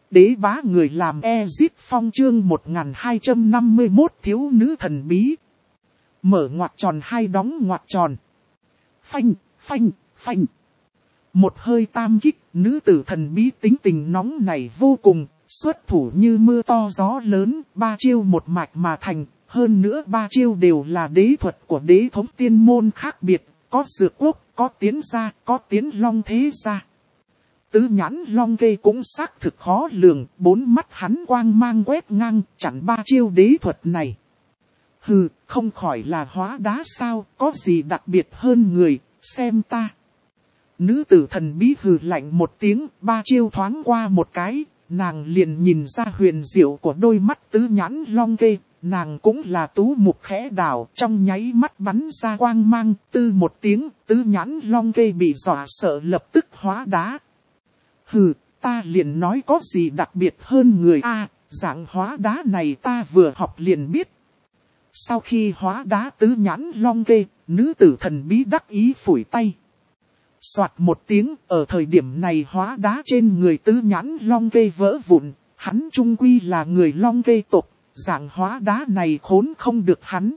Đế bá người làm Ezit Phong chương 1251 thiếu nữ thần bí. Mở ngoặc tròn hai đóng ngoặc tròn. Phanh, phanh, phanh. Một hơi tam kích, nữ tử thần bí tính tình nóng này vô cùng, xuất thủ như mưa to gió lớn, 3 chiêu một mạch mà thành, hơn nữa 3 chiêu đều là đế thuật của đế thống tiên môn khác biệt, có dược quốc, có tiến gia, có tiến long thế gia. Tứ nhãn long kê cũng xác thực khó lường, 4 mắt hắn quang mang quét ngang, chặn 3 chiêu đế thuật này. Hừ, không khỏi là hóa đá sao, có gì đặc biệt hơn người, xem ta. Nữ tử thần bí hừ lạnh một tiếng, 3 chiêu thoáng qua một cái, nàng liền nhìn ra huyền diệu của đôi mắt tứ nhãn long kê, nàng cũng là tú mục khẽ đảo, trong nháy mắt bắn ra quang mang, tư một tiếng, tứ nhãn long kê bị dọa sợ lập tức hóa đá. Hừ, ta liền nói có gì đặc biệt hơn người a, dạng hóa đá này ta vừa học liền biết. Sau khi hóa đá tứ nhãn long kê, nữ tử thần bí đắc ý phủi tay. Soạt một tiếng, ở thời điểm này hóa đá trên người tứ nhãn long kê vỡ vụn, hắn trung quy là người long kê tộc, dạng hóa đá này khốn không được hắn.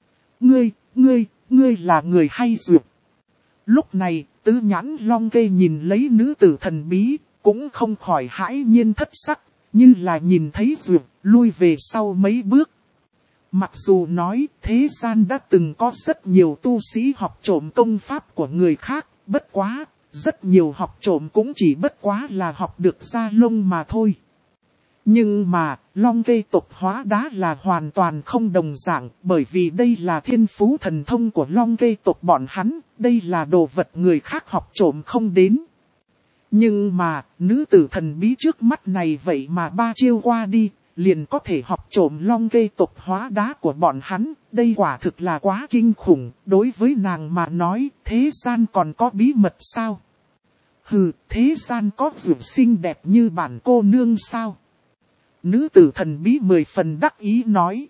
Ngươi là người hay duyệt. Lúc này, tứ nhãn long kê nhìn lấy nữ tử thần bí, cũng không khỏi hãi nhiên thất sắc, như là nhìn thấy duyệt, lui về sau mấy bước. Mặc dù nói thế gian đã từng có rất nhiều tu sĩ học trộm công pháp của người khác, bất quá, rất nhiều học trộm cũng chỉ bất quá là học được da lông mà thôi. Nhưng mà, long kê tộc hóa đá là hoàn toàn không đồng dạng, bởi vì đây là thiên phú thần thông của long kê tộc bọn hắn, đây là đồ vật người khác học trộm không đến. Nhưng mà, nữ tử thần bí trước mắt này vậy mà 3 chiêu qua đi, liền có thể học trộm long kê tộc hóa đá của bọn hắn, đây quả thực là quá kinh khủng, đối với nàng mà nói, thế gian còn có bí mật sao? Hừ, thế gian có dược xinh đẹp như bản cô nương sao? Nữ tử thần bí 10 phần đắc ý nói.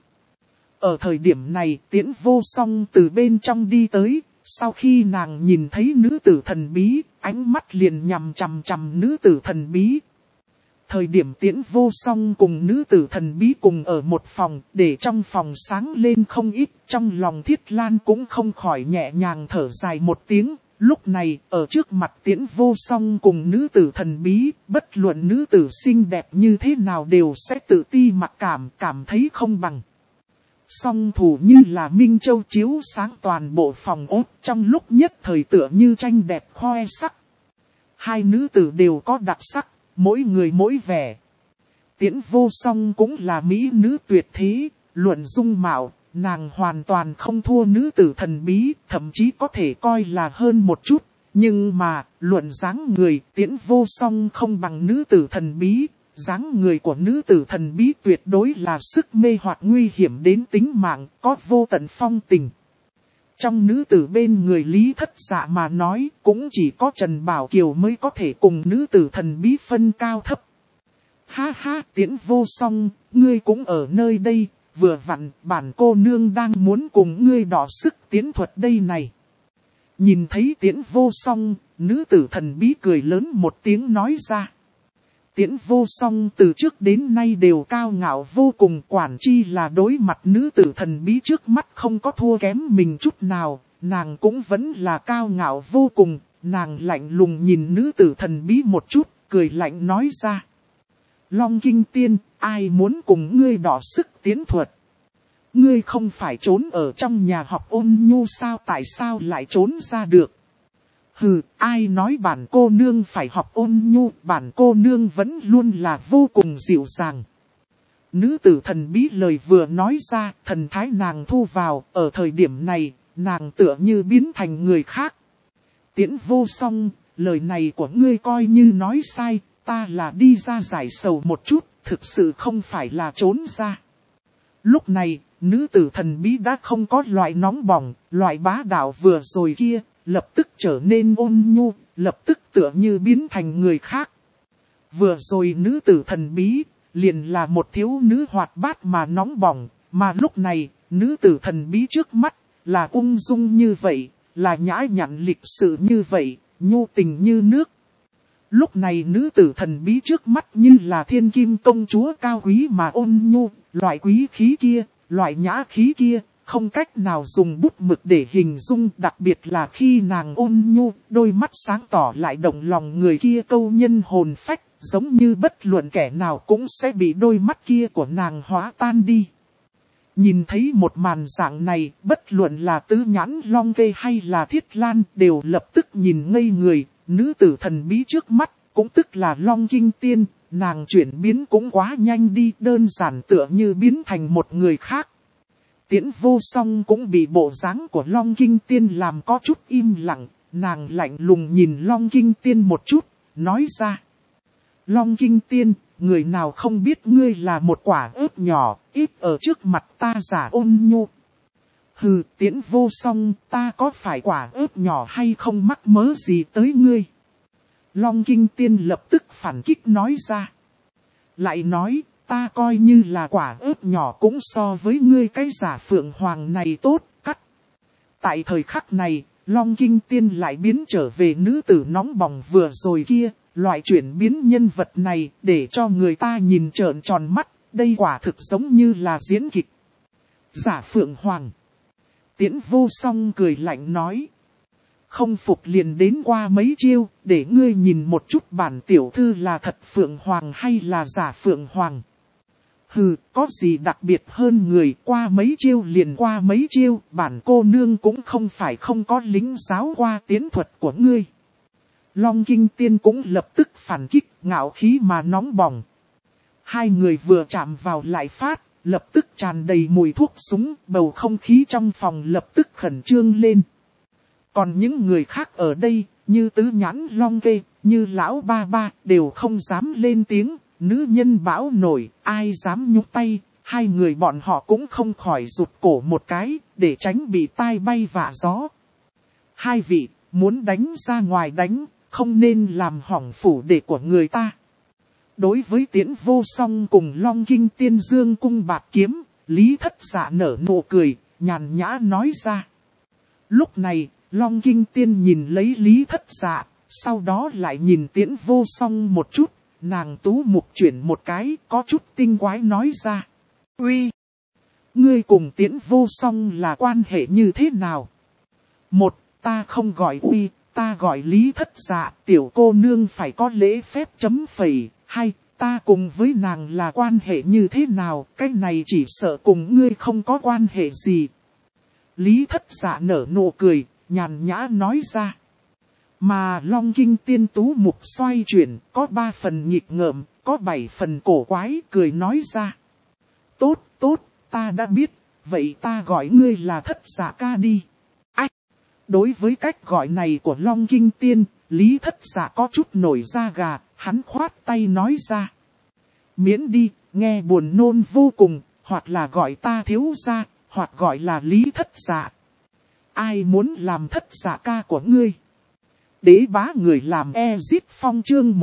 Ở thời điểm này, Tiễn Vô Song từ bên trong đi tới, sau khi nàng nhìn thấy nữ tử thần bí, ánh mắt liền nhằm chằm chằm nữ tử thần bí. Thời điểm Tiễn Vô Song cùng nữ tử thần bí cùng ở một phòng, để trong phòng sáng lên không ít, trong lòng Thiết Lan cũng không khỏi nhẹ nhàng thở dài một tiếng. Lúc này, ở trước mặt Tiễn Vô Song cùng nữ tử thần bí, bất luận nữ tử xinh đẹp như thế nào đều sẽ tự ti mặc cảm thấy không bằng. Song thủ như là minh châu chiếu sáng toàn bộ phòng ốt, trong lúc nhất thời tựa như tranh đẹp khoe sắc. Hai nữ tử đều có đặc sắc, mỗi người mỗi vẻ. Tiễn Vô Song cũng là mỹ nữ tuyệt thế, luận dung mạo, nàng hoàn toàn không thua nữ tử thần bí, thậm chí có thể coi là hơn một chút. Nhưng mà, luận dáng người, Tiễn Vô Song không bằng nữ tử thần bí. Dáng người của nữ tử thần bí tuyệt đối là sức mê hoặc nguy hiểm đến tính mạng, có vô tận phong tình. Trong nữ tử bên người Lý Thất Dạ mà nói, cũng chỉ có Trần Bảo Kiều mới có thể cùng nữ tử thần bí phân cao thấp. Ha ha, Tiễn Vô Song, ngươi cũng ở nơi đây, vừa vặn bản cô nương đang muốn cùng ngươi đọ sức tiến thuật đây này. Nhìn thấy Tiễn Vô Song, nữ tử thần bí cười lớn một tiếng nói ra. Tiễn Vô Song từ trước đến nay đều cao ngạo vô cùng, quản chi là đối mặt nữ tử thần bí trước mắt không có thua kém mình chút nào, nàng cũng vẫn là cao ngạo vô cùng, nàng lạnh lùng nhìn nữ tử thần bí một chút, cười lạnh nói ra. Long Kinh Tiên, ai muốn cùng ngươi đọ sức tiến thuật? Ngươi không phải trốn ở trong nhà học Ôn Nhu sao, tại sao lại trốn ra được? Hừ, ai nói bản cô nương phải học Ôn Nhu, bản cô nương vẫn luôn là vô cùng dịu dàng. Nữ tử thần bí lời vừa nói ra, thần thái nàng thu vào, ở thời điểm này, nàng tựa như biến thành người khác. Tiễn Vô Song, lời này của ngươi coi như nói sai, ta là đi ra giải sầu một chút, thực sự không phải là trốn ra. Lúc này, nữ tử thần bí đã không có loại nóng bỏng, loại bá đạo vừa rồi kia, lập tức trở nên ôn nhu, lập tức tựa như biến thành người khác. Vừa rồi nữ tử thần bí, liền là một thiếu nữ hoạt bát mà nóng bỏng, mà lúc này, nữ tử thần bí trước mắt, là ung dung như vậy, là nhã nhặn lịch sự như vậy, nhu tình như nước. Lúc này nữ tử thần bí trước mắt như là thiên kim công chúa cao quý mà ôn nhu, loại quý khí kia, loại nhã khí kia, không cách nào dùng bút mực để hình dung, đặc biệt là khi nàng ôn nhu, đôi mắt sáng tỏ lại động lòng người kia câu nhân hồn phách, giống như bất luận kẻ nào cũng sẽ bị đôi mắt kia của nàng hóa tan đi. Nhìn thấy một màn dạng này, bất luận là Tứ Nhãn Long Kê hay là Thiết Lan đều lập tức nhìn ngây người, nữ tử thần bí trước mắt, cũng tức là Long Kinh Tiên, nàng chuyển biến cũng quá nhanh đi, đơn giản tựa như biến thành một người khác. Tiễn Vô Song cũng bị bộ dáng của Long Kinh Tiên làm có chút im lặng, nàng lạnh lùng nhìn Long Kinh Tiên một chút, nói ra. Long Kinh Tiên, người nào không biết ngươi là một quả ớt nhỏ, ít ở trước mặt ta giả ôn nhu. Hừ, Tiễn Vô Song, ta có phải quả ớt nhỏ hay không mắc mớ gì tới ngươi? Long Kinh Tiên lập tức phản kích nói ra. Lại nói, ta coi như là quả ớt nhỏ cũng so với ngươi cái giả Phượng Hoàng này tốt, cắt. Tại thời khắc này, Long Kinh Tiên lại biến trở về nữ tử nóng bỏng vừa rồi kia. Loại chuyển biến nhân vật này để cho người ta nhìn trợn tròn mắt, đây quả thực giống như là diễn kịch. Giả Phượng Hoàng. Tiễn Vô Song cười lạnh nói. Không phục liền đến qua mấy chiêu, để ngươi nhìn một chút bản tiểu thư là thật Phượng Hoàng hay là giả Phượng Hoàng. Hừ, có gì đặc biệt hơn người, qua mấy chiêu liền qua mấy chiêu, bản cô nương cũng không phải không có lính giáo qua tiến thuật của ngươi. Long Kinh Tiên cũng lập tức phản kích, ngạo khí mà nóng bỏng. Hai người vừa chạm vào lại phát, lập tức tràn đầy mùi thuốc súng, bầu không khí trong phòng lập tức khẩn trương lên. Còn những người khác ở đây, như Tứ Nhãn Long Kê, như Lão Ba Ba, đều không dám lên tiếng, nữ nhân bão nổi, ai dám nhúc tay, hai người bọn họ cũng không khỏi rụt cổ một cái, để tránh bị tai bay vạ gió. Hai vị, muốn đánh ra ngoài đánh. Không nên làm hỏng phủ đệ của người ta. Đối với Tiễn Vô Song cùng Long Kinh Tiên dương cung bạt kiếm, Lý Thất Dạ nở nụ cười, nhàn nhã nói ra. Lúc này, Long Kinh Tiên nhìn lấy Lý Thất Dạ, sau đó lại nhìn Tiễn Vô Song một chút, nàng tú mục chuyển một cái, có chút tinh quái nói ra. Uy! Ngươi cùng Tiễn Vô Song là quan hệ như thế nào? Một, ta không gọi Uy. Ta gọi Lý Thất Dạ, tiểu cô nương phải có lễ phép chấm phẩy. Hai, ta cùng với nàng là quan hệ như thế nào, cái này chỉ sợ cùng ngươi không có quan hệ gì. Lý Thất Dạ nở nụ cười, nhàn nhã nói ra. Mà Long Kinh Tiên tú mục xoay chuyển, có 3 phần nghịch ngợm, có 7 phần cổ quái, cười nói ra. Tốt, tốt, ta đã biết, vậy ta gọi ngươi là Thất Dạ ca đi. Đối với cách gọi này của Long Kinh Tiên, Lý Thất Dạ có chút nổi da gà, hắn khoát tay nói ra. Miễn đi, nghe buồn nôn vô cùng, hoặc là gọi ta thiếu gia, hoặc gọi là Lý Thất Dạ. Ai muốn làm Thất Dạ ca của ngươi? Đế bá người làm Ezit Phong chương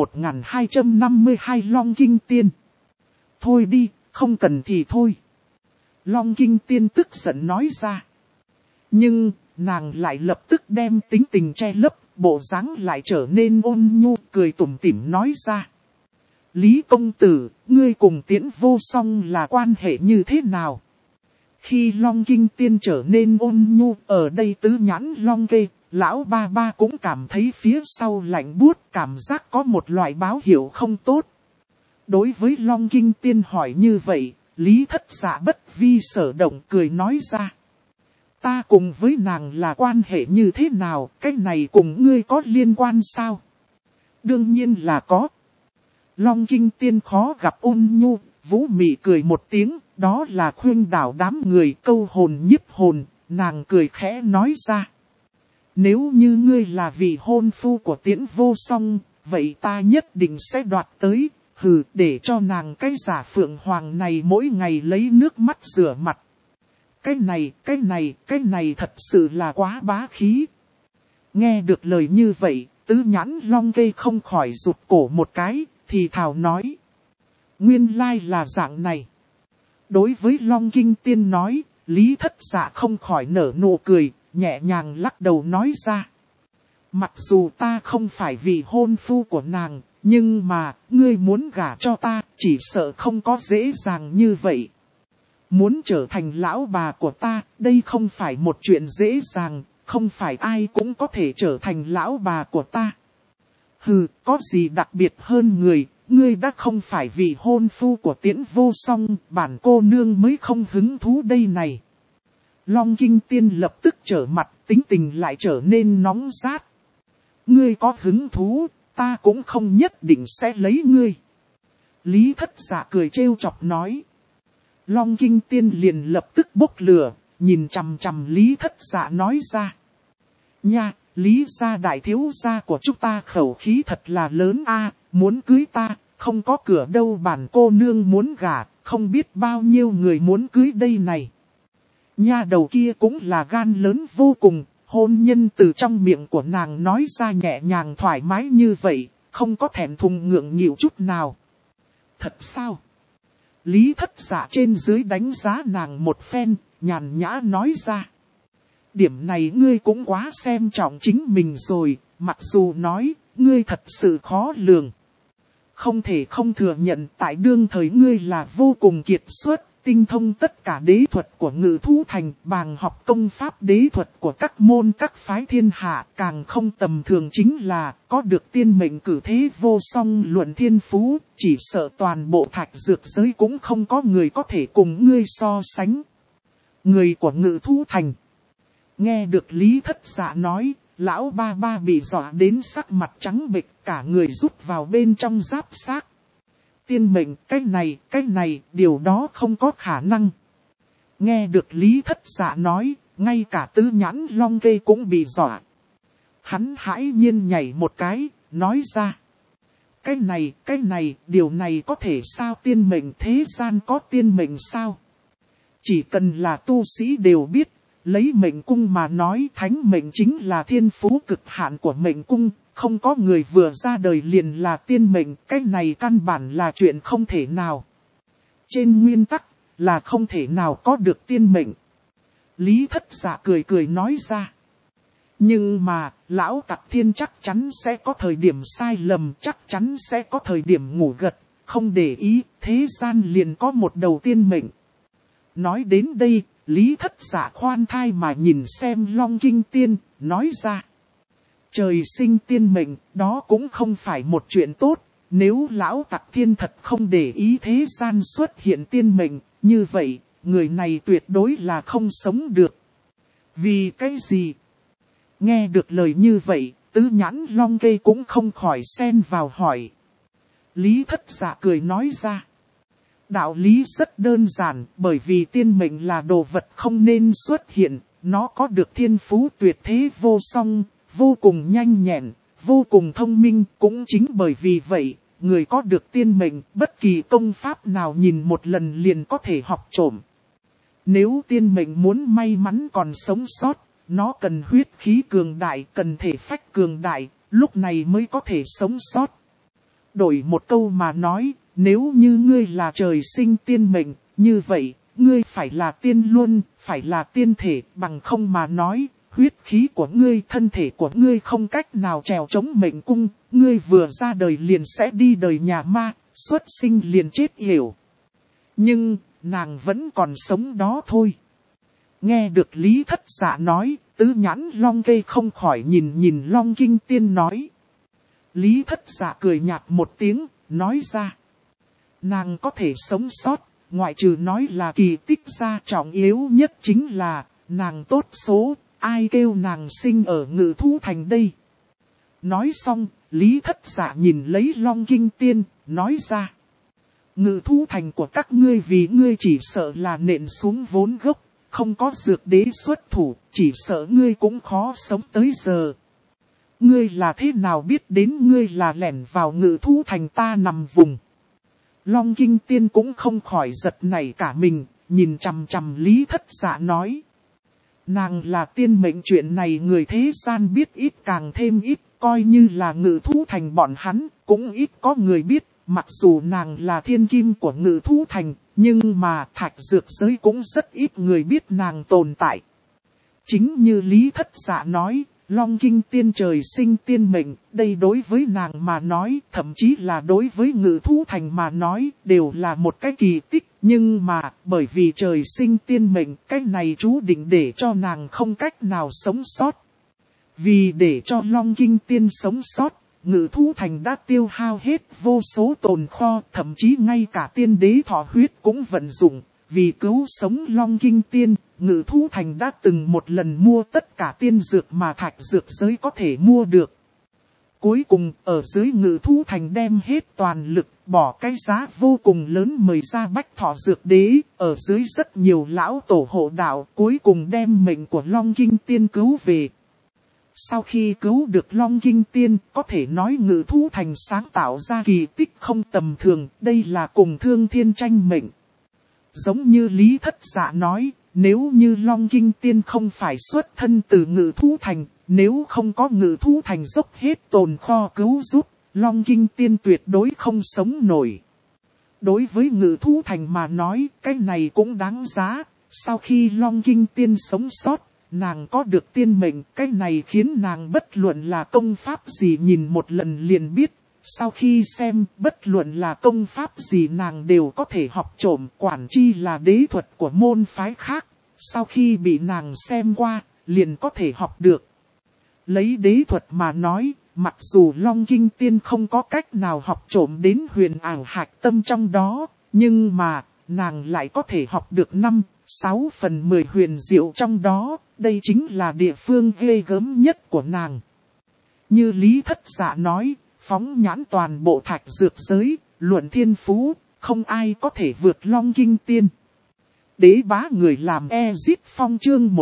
1252 Long Kinh Tiên. Thôi đi, không cần thì thôi. Long Kinh Tiên tức giận nói ra. Nhưng nàng lại lập tức đem tính tình che lấp, bộ dáng lại trở nên ôn nhu, cười tủm tỉm nói ra. Lý công tử, ngươi cùng Tiễn Vô Song là quan hệ như thế nào? Khi Long Kinh Tiên trở nên ôn nhu, ở đây Tứ Nhãn Long Kê, Lão Ba Ba cũng cảm thấy phía sau lạnh buốt, cảm giác có một loại báo hiệu không tốt. Đối với Long Kinh Tiên hỏi như vậy, Lý Thất Dạ bất vi sở động cười nói ra. Ta cùng với nàng là quan hệ như thế nào, cái này cùng ngươi có liên quan sao? Đương nhiên là có. Long Kinh Tiên khó gặp ôn nhu, vũ mị cười một tiếng, đó là khuyên đảo đám người câu hồn nhiếp hồn, nàng cười khẽ nói ra. Nếu như ngươi là vị hôn phu của Tiễn Vô Song, vậy ta nhất định sẽ đoạt tới, để cho nàng cái giả Phượng Hoàng này mỗi ngày lấy nước mắt rửa mặt. Cái này thật sự là quá bá khí. Nghe được lời như vậy, Tứ Nhãn Long Kê không khỏi rụt cổ một cái, thì thào nói. Nguyên lai là dạng này. Đối với Long Kinh Tiên nói, Lý Thất Dạ không khỏi nở nụ cười, nhẹ nhàng lắc đầu nói ra. Mặc dù ta không phải vị hôn phu của nàng, nhưng mà, ngươi muốn gả cho ta, chỉ sợ không có dễ dàng như vậy. Muốn trở thành lão bà của ta, đây không phải một chuyện dễ dàng, không phải ai cũng có thể trở thành lão bà của ta. Hừ, có gì đặc biệt hơn người, ngươi đã không phải vị hôn phu của Tiễn Vô Song, bản cô nương mới không hứng thú đây này. Long Kinh Tiên lập tức trở mặt, tính tình lại trở nên nóng rát. Ngươi có hứng thú, ta cũng không nhất định sẽ lấy ngươi. Lý Thất Dạ cười trêu chọc nói. Long Kinh Tiên liền lập tức bốc lửa, nhìn chằm chằm Lý Thất Dạ nói ra. Nha, Lý gia đại thiếu gia của chúng ta khẩu khí thật là lớn a, muốn cưới ta, không có cửa đâu bản cô nương muốn gả, không biết bao nhiêu người muốn cưới đây này. Nha đầu kia cũng là gan lớn vô cùng, hôn nhân từ trong miệng của nàng nói ra nhẹ nhàng thoải mái như vậy, không có thẹn thùng ngượng nghịu chút nào. Thật sao? Lý Thất Dạ trên dưới đánh giá nàng một phen, nhàn nhã nói ra. Điểm này ngươi cũng quá xem trọng chính mình rồi, mặc dù nói, ngươi thật sự khó lường. Không thể không thừa nhận tại đương thời ngươi là vô cùng kiệt xuất, tinh thông tất cả đế thuật của Ngự Thú Thành, bàng học công pháp đế thuật của các môn các phái thiên hạ, càng không tầm thường chính là có được tiên mệnh cử thế vô song luận thiên phú, chỉ sợ toàn bộ thạch dược giới cũng không có người có thể cùng ngươi so sánh. Người của Ngự Thú Thành. Nghe được Lý Thất Dạ nói, lão ba ba bị dọa đến sắc mặt trắng bệch, cả người rút vào bên trong giáp xác. Tiên mệnh, cái này, điều đó không có khả năng. Nghe được Lý Thất Dạ nói, ngay cả Tứ Nhãn Long Kê cũng bị dọa. Hắn hãi nhiên nhảy một cái, nói ra. Cái này, điều này có thể sao tiên mệnh thế gian có tiên mệnh sao? Chỉ cần là tu sĩ đều biết. Lấy mệnh cung mà nói thánh mệnh chính là thiên phú cực hạn của mệnh cung, không có người vừa ra đời liền là tiên mệnh, cái này căn bản là chuyện không thể nào. Trên nguyên tắc là không thể nào có được tiên mệnh. Lý Thất Dạ cười cười nói ra. Nhưng mà, lão Tặc Thiên chắc chắn sẽ có thời điểm sai lầm, chắc chắn sẽ có thời điểm ngủ gật, không để ý, thế gian liền có một đầu tiên mệnh. Nói đến đây, Lý Thất Dạ khoan thai mà nhìn xem Long Kinh Tiên, nói ra. Trời sinh tiên mệnh, đó cũng không phải một chuyện tốt, nếu lão Tặc Thiên thật không để ý thế gian xuất hiện tiên mệnh, như vậy, người này tuyệt đối là không sống được. Vì cái gì? Nghe được lời như vậy, Tứ Nhãn Long Kê cũng không khỏi xen vào hỏi. Lý Thất Dạ cười nói ra. Đạo lý rất đơn giản, bởi vì tiên mệnh là đồ vật không nên xuất hiện, nó có được thiên phú tuyệt thế vô song, vô cùng nhanh nhẹn, vô cùng thông minh, cũng chính bởi vì vậy, người có được tiên mệnh, bất kỳ công pháp nào nhìn một lần liền có thể học trộm. Nếu tiên mệnh muốn may mắn còn sống sót, nó cần huyết khí cường đại, cần thể phách cường đại, lúc này mới có thể sống sót. Đổi một câu mà nói, nếu như ngươi là trời sinh tiên mệnh, như vậy, ngươi phải là tiên luân, phải là tiên thể, bằng không mà nói, huyết khí của ngươi, thân thể của ngươi không cách nào trèo chống mệnh cung, ngươi vừa ra đời liền sẽ đi đời nhà ma, xuất sinh liền chết yểu. Nhưng, nàng vẫn còn sống đó thôi. Nghe được Lý Thất Dạ nói, Tứ Nhãn Long Kê không khỏi nhìn Long Kinh Tiên nói. Lý Thất Dạ cười nhạt một tiếng, nói ra. Nàng có thể sống sót, ngoại trừ nói là kỳ tích ra, trọng yếu nhất chính là, nàng tốt số, ai kêu nàng sinh ở Ngự Thú Thành đây. Nói xong, Lý Thất Dạ nhìn lấy Long Kinh Tiên, nói ra. Ngự Thú Thành của các ngươi vì ngươi chỉ sợ là nện xuống vốn gốc, không có dược đế xuất thủ, chỉ sợ ngươi cũng khó sống tới giờ. Ngươi là thế nào biết đến ngươi là lẻn vào Ngự Thú Thành ta nằm vùng. Long Kinh Tiên cũng không khỏi giật nảy cả mình, nhìn chằm chằm Lý Thất Dạ nói. Nàng là tiên mệnh, chuyện này người thế gian biết ít càng thêm ít, coi như là Ngự Thú Thành bọn hắn, cũng ít có người biết, mặc dù nàng là thiên kim của Ngự Thú Thành, nhưng mà thạch dược giới cũng rất ít người biết nàng tồn tại. Chính như Lý Thất Dạ nói, Long Kinh Tiên trời sinh tiên mệnh, đây đối với nàng mà nói, thậm chí là đối với Ngự Thú Thành mà nói, đều là một cái kỳ tích. Nhưng mà, bởi vì trời sinh tiên mệnh, cái này chú định để cho nàng không cách nào sống sót. Vì để cho Long Kinh Tiên sống sót, Ngự Thú Thành đã tiêu hao hết vô số tồn kho, thậm chí ngay cả tiên đế thọ huyết cũng vận dụng. Vì cứu sống Long Kinh Tiên, Ngự Thú Thành đã từng một lần mua tất cả tiên dược mà thạch dược giới có thể mua được. Cuối cùng, ở dưới Ngự Thú Thành đem hết toàn lực, bỏ cái giá vô cùng lớn mời ra Bách Thọ Dược Đế, ở dưới rất nhiều lão tổ hộ đạo, cuối cùng đem mệnh của Long Kinh Tiên cứu về. Sau khi cứu được Long Kinh Tiên, có thể nói Ngự Thú Thành sáng tạo ra kỳ tích không tầm thường, đây là cùng Thương Thiên tranh mệnh. Giống như Lý Thất Dạ nói, nếu như Long Kinh Tiên không phải xuất thân từ Ngự Thú Thành, nếu không có Ngự Thú Thành dốc hết tồn kho cứu giúp, Long Kinh Tiên tuyệt đối không sống nổi. Đối với Ngự Thú Thành mà nói, cái này cũng đáng giá. Sau khi Long Kinh Tiên sống sót, nàng có được tiên mệnh, cái này khiến nàng bất luận là công pháp gì nhìn một lần liền biết. Sau khi xem, bất luận là công pháp gì nàng đều có thể học trộm, quản chi là đế thuật của môn phái khác. Sau khi bị nàng xem qua, liền có thể học được. Lấy đế thuật mà nói, mặc dù Long Kinh Tiên không có cách nào học trộm đến huyền ảo hạch tâm trong đó, nhưng mà, nàng lại có thể học được 5-6 phần 10 huyền diệu trong đó, đây chính là địa phương ghê gớm nhất của nàng. Như Lý Thất Dạ nói, phóng nhãn toàn bộ thạch dược giới, luận thiên phú, không ai có thể vượt Long Kinh Tiên. Đế bá người làm Ezit Phong chương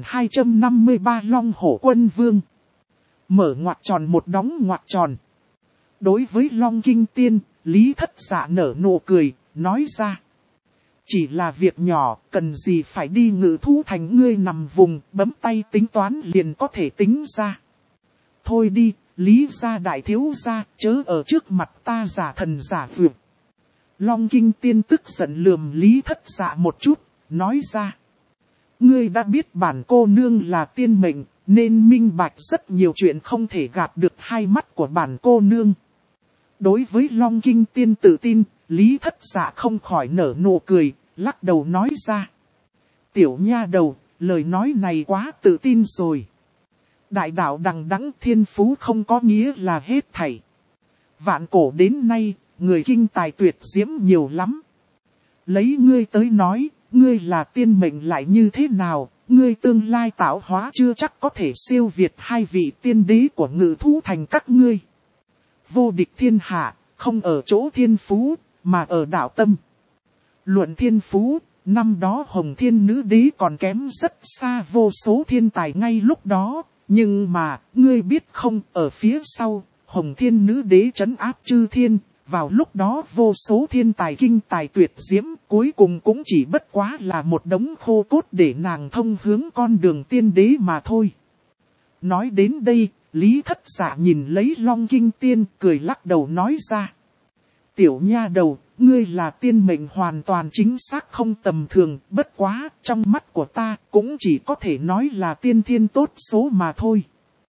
1253 Long Hổ Quân Vương. Mở ngoặc tròn một đóng ngoặc tròn. Đối với Long Kinh Tiên, Lý Thất Dạ nở nụ cười, nói ra. Chỉ là việc nhỏ, cần gì phải đi Ngự Thú Thành, ngươi nằm vùng, bấm tay tính toán liền có thể tính ra. Thôi đi, Lý gia đại thiếu gia, chớ ở trước mặt ta giả thần giả vượt. Long Kinh Tiên tức giận lườm Lý Thất Dạ một chút, nói ra. Ngươi đã biết bản cô nương là tiên mệnh, nên minh bạch rất nhiều chuyện không thể gạt được hai mắt của bản cô nương. Đối với Long Kinh Tiên tự tin, Lý Thất Dạ không khỏi nở nụ cười, lắc đầu nói ra. Tiểu nha đầu, lời nói này quá tự tin rồi. Đại đạo đằng đẵng thiên phú không có nghĩa là hết thảy. Vạn cổ đến nay, người kinh tài tuyệt diễm nhiều lắm. Lấy ngươi tới nói, ngươi là tiên mệnh lại như thế nào, ngươi tương lai tạo hóa chưa chắc có thể siêu việt hai vị tiên đế của Ngự Thú Thành các ngươi. Vô địch thiên hạ, không ở chỗ thiên phú, mà ở đạo tâm. Luận thiên phú, năm đó Hồng Thiên Nữ Đế còn kém rất xa vô số thiên tài ngay lúc đó. Nhưng mà, ngươi biết không, ở phía sau, Hồng Thiên Nữ Đế trấn áp chư thiên, vào lúc đó vô số thiên tài kinh tài tuyệt diễm, cuối cùng cũng chỉ bất quá là một đống khô cốt để nàng thông hướng con đường tiên đế mà thôi. Nói đến đây, Lý Thất Dạ nhìn lấy Long Kinh Tiên, cười lắc đầu nói ra. Tiểu nha đầu, ngươi là tiên mệnh hoàn toàn chính xác không tầm thường, bất quá, trong mắt của ta cũng chỉ có thể nói là tiên thiên tốt số mà thôi.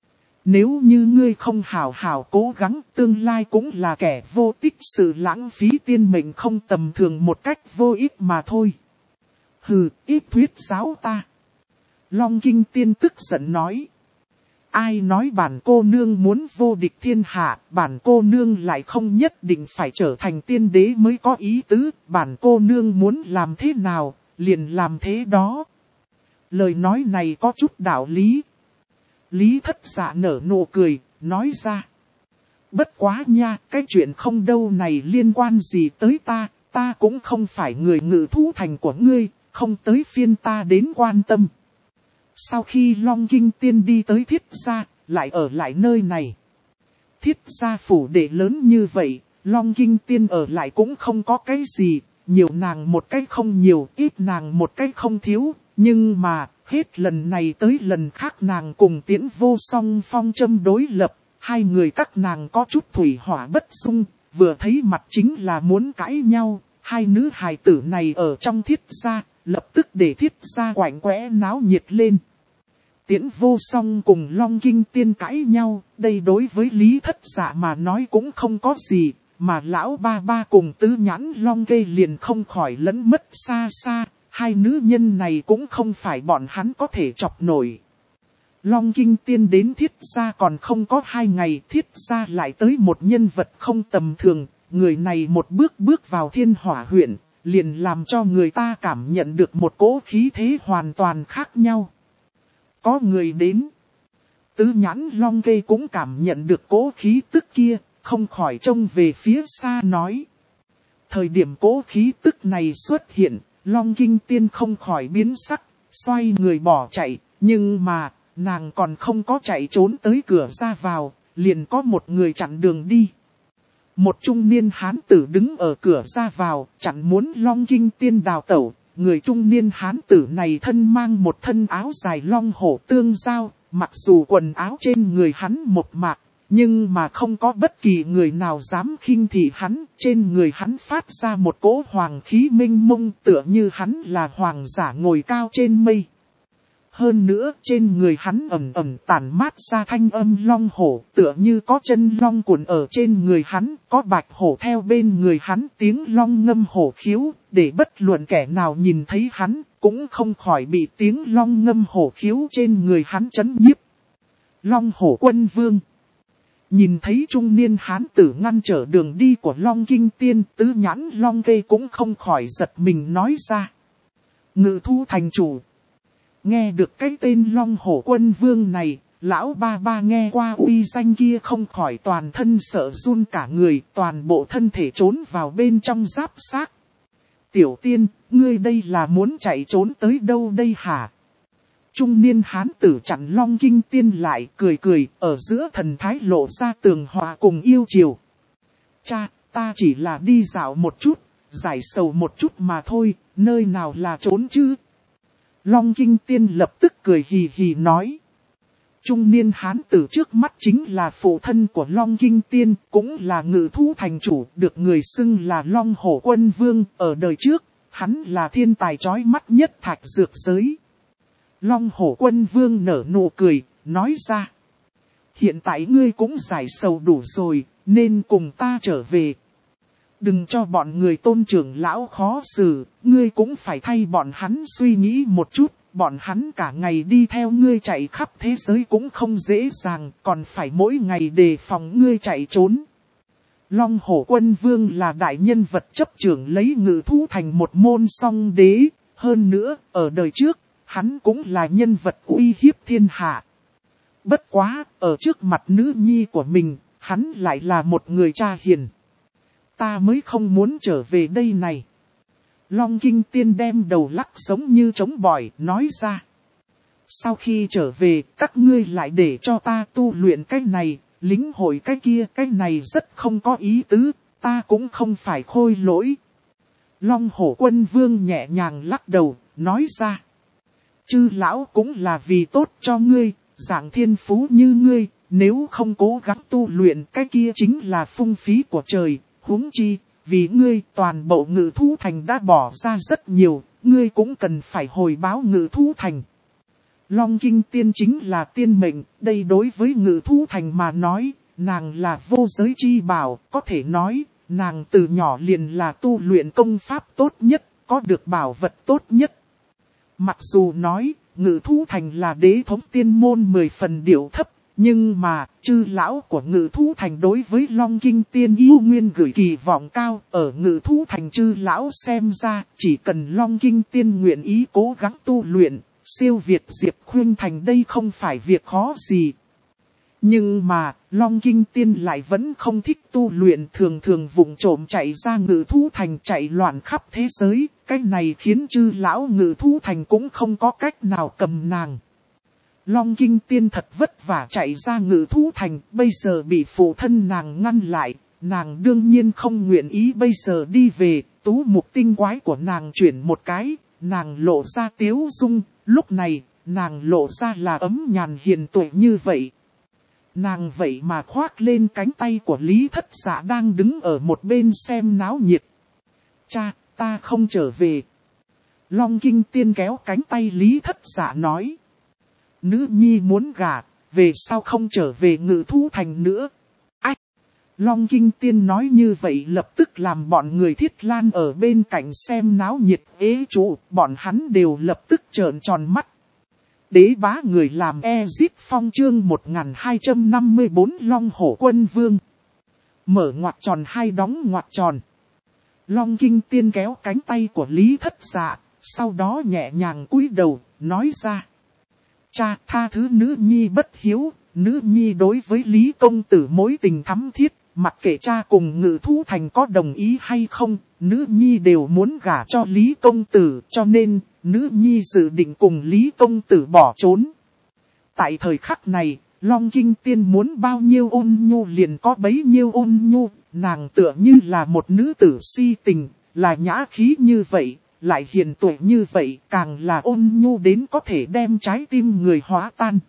Nếu như ngươi không hảo hảo cố gắng, tương lai cũng là kẻ vô tích sự lãng phí tiên mệnh không tầm thường một cách vô ích mà thôi. Hừ, ít thuyết giáo ta. Long Kinh Tiên tức giận nói. Ai nói bản cô nương muốn vô địch thiên hạ, bản cô nương lại không nhất định phải trở thành tiên đế mới có ý tứ, bản cô nương muốn làm thế nào, liền làm thế đó. Lời nói này có chút đạo lý. Lý Thất Dạ nở nụ cười, nói ra. Bất quá nha, cái chuyện không đâu này liên quan gì tới ta, ta cũng không phải người Ngự Thú Thành của ngươi, không tới phiên ta đến quan tâm. Sau khi Long Kinh Tiên đi tới Thiết Gia, lại ở lại nơi này. Thiết Gia phủ đệ lớn như vậy, Long Kinh Tiên ở lại cũng không có cái gì, nhiều nàng một cách không nhiều, ít nàng một cách không thiếu, nhưng mà, hết lần này tới lần khác nàng cùng Tiễn Vô Song phong châm đối lập, hai người các nàng có chút thủy hỏa bất xung, vừa thấy mặt chính là muốn cãi nhau, hai nữ hài tử này ở trong Thiết Gia, lập tức để Thiết Gia quạnh quẽ náo nhiệt lên. Tiễn Vô Song cùng Long Kinh Tiên cãi nhau, đây đối với Lý Thất Dạ mà nói cũng không có gì, mà lão ba ba cùng Tứ Nhãn Long Kê liền không khỏi lẫn mất xa xa, hai nữ nhân này cũng không phải bọn hắn có thể chọc nổi. Long Kinh Tiên đến Thiết Gia còn không có 2 ngày, Thiết Gia lại tới một nhân vật không tầm thường, người này một bước vào Thiên Hỏa huyện, liền làm cho người ta cảm nhận được một cỗ khí thế hoàn toàn khác nhau. Có người đến. Tứ Nhãn Long Kê cũng cảm nhận được cỗ khí tức kia, không khỏi trông về phía xa nói. Thời điểm cỗ khí tức này xuất hiện, Long Kinh Tiên không khỏi biến sắc, xoay người bỏ chạy, nhưng mà, nàng còn không có chạy trốn tới cửa ra vào, liền có một người chặn đường đi. Một trung niên hán tử đứng ở cửa ra vào, chặn muốn Long Kinh Tiên đào tẩu. Người trung niên hán tử này thân mang một thân áo dài long hổ tương giao, mặc dù quần áo trên người hắn một mạc, nhưng mà không có bất kỳ người nào dám khinh thị hắn. Trên người hắn phát ra một cỗ hoàng khí minh mông, tựa như hắn là hoàng giả ngồi cao trên mây. Hơn nữa trên người hắn ẩm ẩm tản mát ra thanh âm long hổ, tựa như có chân long cuộn ở trên người hắn, có bạch hổ theo bên người hắn, tiếng long ngâm hổ khiếu, để bất luận kẻ nào nhìn thấy hắn, cũng không khỏi bị tiếng long ngâm hổ khiếu trên người hắn chấn nhiếp. Long hổ quân vương. Nhìn thấy trung niên hán tử ngăn trở đường đi của Long Kinh Tiên, Tứ Nhãn Long Kê cũng không khỏi giật mình nói ra. Ngự Thú thành chủ. Nghe được cái tên Long Hổ Quân Vương này, lão ba ba nghe qua uy danh kia không khỏi toàn thân sợ run cả người, toàn bộ thân thể trốn vào bên trong giáp xác. Tiểu tiên, ngươi đây là muốn chạy trốn tới đâu đây hả? Trung niên hán tử chặn Long Kinh Tiên lại, cười cười, ở giữa thần thái lộ ra tường hòa cùng yêu chiều. Cha, ta chỉ là đi dạo một chút, giải sầu một chút mà thôi, nơi nào là trốn chứ? Long Kinh Tiên lập tức cười hì hì nói. Trung niên hán tử trước mắt chính là phụ thân của Long Kinh Tiên, cũng là Ngự Thú thành chủ, được người xưng là Long Hổ Quân Vương. Ở đời trước, hắn là thiên tài chói mắt nhất thạch dược giới. Long Hổ Quân Vương nở nụ cười, nói ra. Hiện tại ngươi cũng giải sầu đủ rồi, nên cùng ta trở về. Đừng cho bọn người Tôn trưởng lão khó xử, ngươi cũng phải thay bọn hắn suy nghĩ một chút, bọn hắn cả ngày đi theo ngươi chạy khắp thế giới cũng không dễ dàng, còn phải mỗi ngày đề phòng ngươi chạy trốn. Long Hổ Quân Vương là đại nhân vật chấp trưởng lấy Ngự Thú thành một môn song đế, hơn nữa, ở đời trước, hắn cũng là nhân vật uy hiếp thiên hạ. Bất quá, ở trước mặt nữ nhi của mình, hắn lại là một người cha hiền. Ta mới không muốn trở về đây này. Long Kinh Tiên đem đầu lắc giống như trống bỏi, nói ra. Sau khi trở về, các ngươi lại để cho ta tu luyện cái này, lĩnh hội cái kia, cái này rất không có ý tứ, ta cũng không phải khôi lỗi. Long Hổ Quân Vương nhẹ nhàng lắc đầu, nói ra. Chư lão cũng là vì tốt cho ngươi, dạng thiên phú như ngươi, nếu không cố gắng tu luyện cái kia chính là phung phí của trời. Huống chi, vì ngươi toàn bộ Ngự Thú thành đã bỏ ra rất nhiều, ngươi cũng cần phải hồi báo Ngự Thú thành. Long Kinh Tiên chính là tiên mệnh, đây đối với Ngự Thú thành mà nói, nàng là vô giới chi bảo, có thể nói, nàng từ nhỏ liền là tu luyện công pháp tốt nhất, có được bảo vật tốt nhất. Mặc dù nói, Ngự Thú thành là đế thống tiên môn 10 phần điệu thấp. Nhưng mà, chư lão của Ngự Thú thành đối với Long Kinh Tiên yêu nguyên gửi kỳ vọng cao, ở Ngự Thú thành chư lão xem ra, chỉ cần Long Kinh Tiên nguyện ý cố gắng tu luyện, siêu việt Diệp Khuynh Thành đây không phải việc khó gì. Nhưng mà, Long Kinh Tiên lại vẫn không thích tu luyện, thường thường vụng trộm chạy ra Ngự Thú thành chạy loạn khắp thế giới, cái này khiến chư lão Ngự Thú thành cũng không có cách nào cầm nàng. Long Kinh Tiên thật vất vả chạy ra Ngự Thú thành, bây giờ bị phụ thân nàng ngăn lại, nàng đương nhiên không nguyện ý bây giờ đi về, tú mục tinh quái của nàng chuyển một cái, nàng lộ ra tiếu dung, lúc này, nàng lộ ra là ấm nhàn hiền tuệ như vậy. Nàng vậy mà khoác lên cánh tay của Lý Thất Dạ đang đứng ở một bên xem náo nhiệt. Cha, ta không trở về. Long Kinh Tiên kéo cánh tay Lý Thất Dạ nói. nữ nhi muốn gả, về sau không trở về Ngự Thú Thành nữa. Ách! Long Kinh Tiên nói như vậy lập tức làm bọn người Thiết Lan ở bên cạnh xem náo nhiệt ế trụ, bọn hắn đều lập tức trợn tròn mắt. Đế bá người làm Ezip Phong chương 1254 Long Hổ Quân Vương. Mở ngoặc tròn hai đóng ngoặc tròn. Long Kinh Tiên kéo cánh tay của Lý Thất Dạ, sau đó nhẹ nhàng cúi đầu, nói ra. Cha tha thứ nữ nhi bất hiếu, nữ nhi đối với Lý Công Tử mối tình thắm thiết, mặc kệ cha cùng Ngự Thú Thành có đồng ý hay không, nữ nhi đều muốn gả cho Lý Công Tử, cho nên, nữ nhi dự định cùng Lý Công Tử bỏ trốn. Tại thời khắc này, Long Kinh Tiên muốn bao nhiêu ôn nhu liền có bấy nhiêu ôn nhu, nàng tựa như là một nữ tử si tình, là nhã khí như vậy, lại hiền tuệ như vậy, càng là ôn nhu đến có thể đem trái tim người hóa tan.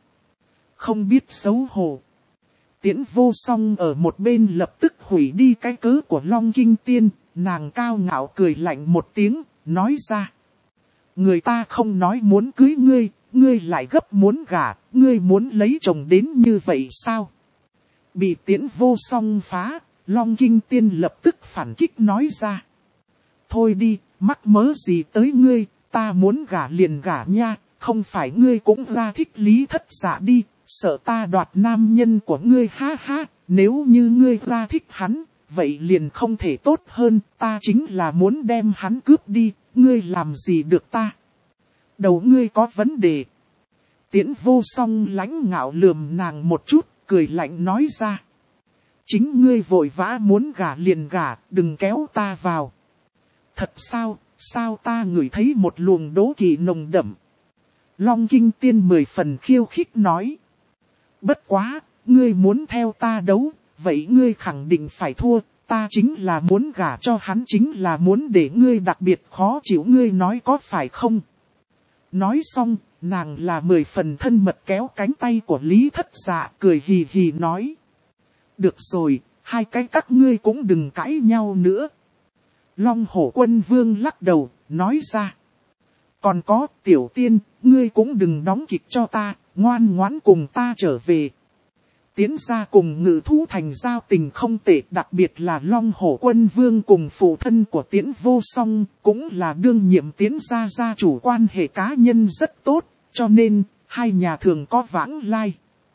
Không biết xấu hổ. Tiễn Vô Song ở một bên lập tức hủy đi cái cớ của Long Kinh Tiên, nàng cao ngạo cười lạnh một tiếng, nói ra. Người ta không nói muốn cưới ngươi, ngươi lại gấp muốn gả, ngươi muốn lấy chồng đến như vậy sao? Bị Tiễn Vô Song phá, Long Kinh Tiên lập tức phản kích nói ra. Thôi đi, mắc mớ gì tới ngươi, ta muốn gả liền gả nha, không phải ngươi cũng ra thích Lý Thất Dạ đi, sợ ta đoạt nam nhân của ngươi ha ha, nếu như ngươi ra thích hắn, vậy liền không thể tốt hơn, ta chính là muốn đem hắn cướp đi, ngươi làm gì được ta? Đầu ngươi có vấn đề. Tiễn Vô Song lãnh ngạo lườm nàng một chút, cười lạnh nói ra. Chính ngươi vội vã muốn gả liền gả, đừng kéo ta vào. Thật sao ta ngửi thấy một luồng đố kỵ nồng đậm. Long Kinh Tiên 10 phần khiêu khích nói. Bất quá, ngươi muốn theo ta đấu, vậy ngươi khẳng định phải thua, ta chính là muốn gả cho hắn, chính là muốn để ngươi đặc biệt khó chịu, ngươi nói có phải không? Nói xong, nàng là 10 phần thân mật kéo cánh tay của Lý Thất Dạ, cười hì hì nói. Được rồi, hai cái các ngươi cũng đừng cãi nhau nữa. Long Hổ Quân Vương lắc đầu, nói ra. Còn có, Tiểu Tiên, ngươi cũng đừng đóng kịch cho ta, ngoan ngoãn cùng ta trở về. Tiến ra cùng Ngự Thú Thành giao tình không tệ, đặc biệt là Long Hổ Quân Vương cùng phụ thân của Tiễn Vô Song, cũng là đương nhiệm Tiến ra gia chủ, quan hệ cá nhân rất tốt, cho nên, hai nhà thường có vãng lai.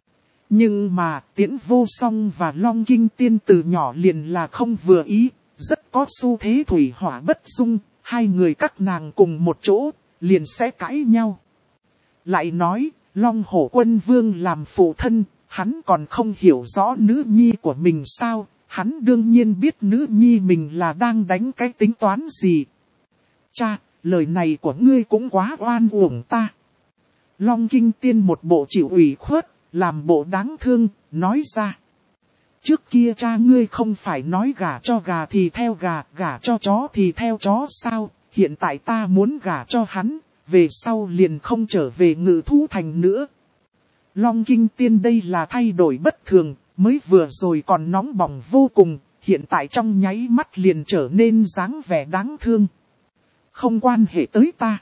Nhưng mà, Tiễn Vô Song và Long Kinh Tiên từ nhỏ liền là không vừa ý, rất có xu thế thủy hỏa bất dung, hai người các nàng cùng một chỗ, liền sẽ cãi nhau. Lại nói, Long Hổ Quân Vương làm phụ thân, hắn còn không hiểu rõ nữ nhi của mình sao, hắn đương nhiên biết nữ nhi mình là đang đánh cái tính toán gì. Cha, lời này của ngươi cũng quá oan uổng ta. Long Kinh Tiên một bộ chịu ủy khuất, làm bộ đáng thương, nói ra. Trước kia cha ngươi không phải nói gả cho gà thì theo gà, gả cho chó thì theo chó sao, hiện tại ta muốn gả cho hắn, về sau liền không trở về Ngự Thú Thành nữa. Long Kinh Tiên đây là thay đổi bất thường, mới vừa rồi còn nóng bỏng vô cùng, hiện tại trong nháy mắt liền trở nên dáng vẻ đáng thương. Không quan hệ tới ta.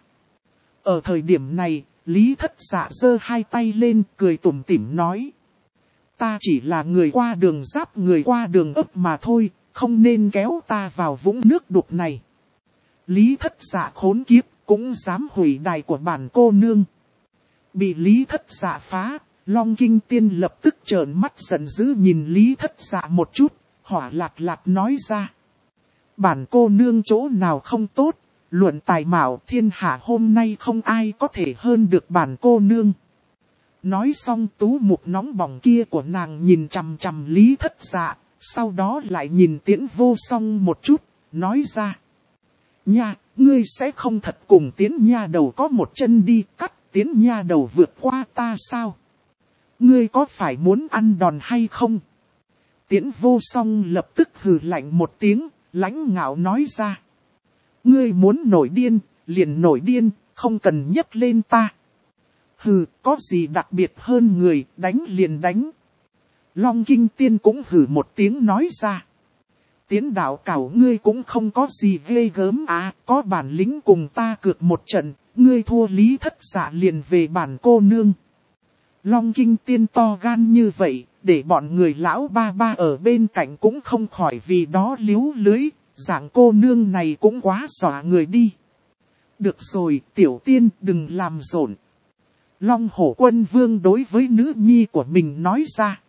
Ở thời điểm này, Lý Thất Dạ giơ hai tay lên, cười tủm tỉm nói. Ta chỉ là người qua đường giáp người qua đường ấp mà thôi, không nên kéo ta vào vũng nước đục này. Lý Thất Dạ khốn kiếp, cũng dám hủy đài của bản cô nương. Bị Lý Thất Dạ phá, Long Kinh Tiên lập tức trợn mắt giận dữ nhìn Lý Thất Dạ một chút, hỏa lạt lạt nói ra. Bản cô nương chỗ nào không tốt, luận tài mạo thiên hạ hôm nay không ai có thể hơn được bản cô nương. Nói xong tú mục nóng bỏng kia của nàng nhìn chằm chằm Lý Thất Dạ, sau đó lại nhìn Tiễn Vô Song một chút, nói ra. Nha, ngươi sẽ không thật cùng Tiễn nha đầu có một chân đi cắt Tiễn nha đầu vượt qua ta sao? Ngươi có phải muốn ăn đòn hay không? Tiễn Vô Song lập tức hừ lạnh một tiếng, lãnh ngạo nói ra. Ngươi muốn nổi điên, liền nổi điên, không cần nhấc lên ta. Hừ, có gì đặc biệt hơn người, đánh liền đánh. Long Kinh Tiên cũng hừ một tiếng nói ra. Tiến đạo cảo ngươi cũng không có gì ghê gớm à, có bản lĩnh cùng ta cược một trận, ngươi thua Lý Thất Dạ liền về bản cô nương. Long Kinh Tiên to gan như vậy, để bọn người lão ba ba ở bên cạnh cũng không khỏi vì đó liếu lưới, dạng cô nương này cũng quá xỏa người đi. Được rồi, tiểu tiên đừng làm rộn. Long Hổ Quân Vương đối với nữ nhi của mình nói ra.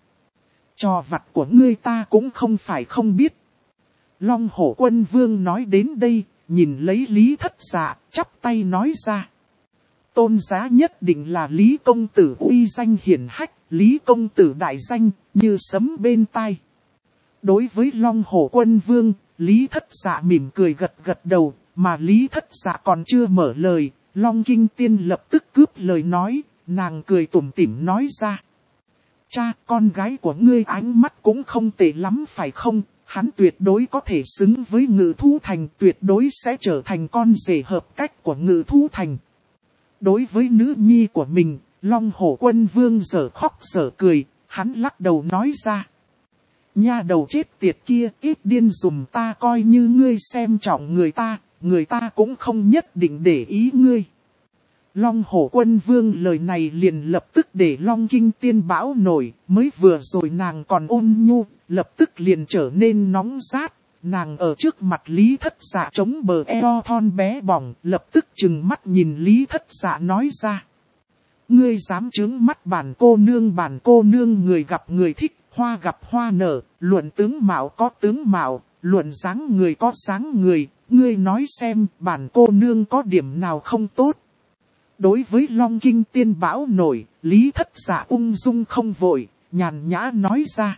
Trò vặt của ngươi ta cũng không phải không biết. Long Hổ Quân Vương nói đến đây, nhìn lấy Lý Thất Dạ, chắp tay nói ra. Tôn giá nhất định là Lý Công Tử uy danh hiển hách, Lý Công Tử đại danh, như sấm bên tai. Đối với Long Hổ Quân Vương, Lý Thất Dạ mỉm cười gật gật đầu, mà Lý Thất Dạ còn chưa mở lời, Long Kinh Tiên lập tức cướp lời nói, nàng cười tủm tỉm nói ra. Cha, con gái của ngươi ánh mắt cũng không tệ lắm phải không? Hắn tuyệt đối có thể xứng với Ngự Thú Thành, tuyệt đối sẽ trở thành con rể hợp cách của Ngự Thú Thành. Đối với nữ nhi của mình, Long Hổ Quân Vương dở khóc dở cười, hắn lắc đầu nói ra. Nha đầu chết tiệt kia, ít điên dùm ta coi như ngươi xem trọng người ta cũng không nhất định để ý ngươi. Long Hổ Quân Vương lời này liền lập tức để Long Kinh Tiên bão nổi, mới vừa rồi nàng còn ôn nhu, lập tức liền trở nên nóng rát. Nàng ở trước mặt Lý Thất Dạ chống bờ eo thon bé bỏng, lập tức trừng mắt nhìn Lý Thất Dạ nói ra. Ngươi dám trướng mắt bản cô nương người gặp người thích, hoa gặp hoa nở, luận tướng mạo có tướng mạo, luận dáng người có dáng người, ngươi nói xem bản cô nương có điểm nào không tốt. Đối với Long Kinh Tiên bão nổi, Lý Thất Dạ ung dung không vội, nhàn nhã nói ra.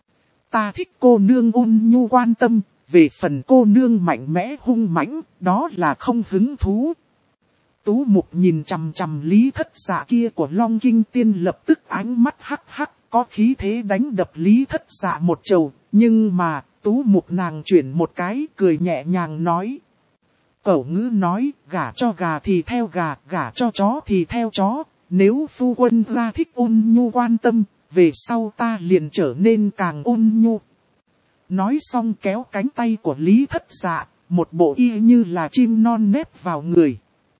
Ta thích cô nương ôn nhu quan tâm, về phần cô nương mạnh mẽ hung mãnh, đó là không hứng thú. Tú Mục nhìn chằm chằm Lý Thất Dạ kia của Long Kinh Tiên lập tức ánh mắt hắc hắc, có khí thế đánh đập Lý Thất Dạ một chầu, nhưng mà Tú Mục nàng chuyển một cái cười nhẹ nhàng nói. Cẩu ngữ nói, gả cho gà thì theo gà, gả cho chó thì theo chó, nếu phu quân ra thích ôn nhu quan tâm, về sau ta liền trở nên càng ôn nhu. Nói xong kéo cánh tay của Lý Thất Dạ, một bộ y như là chim non nép vào người.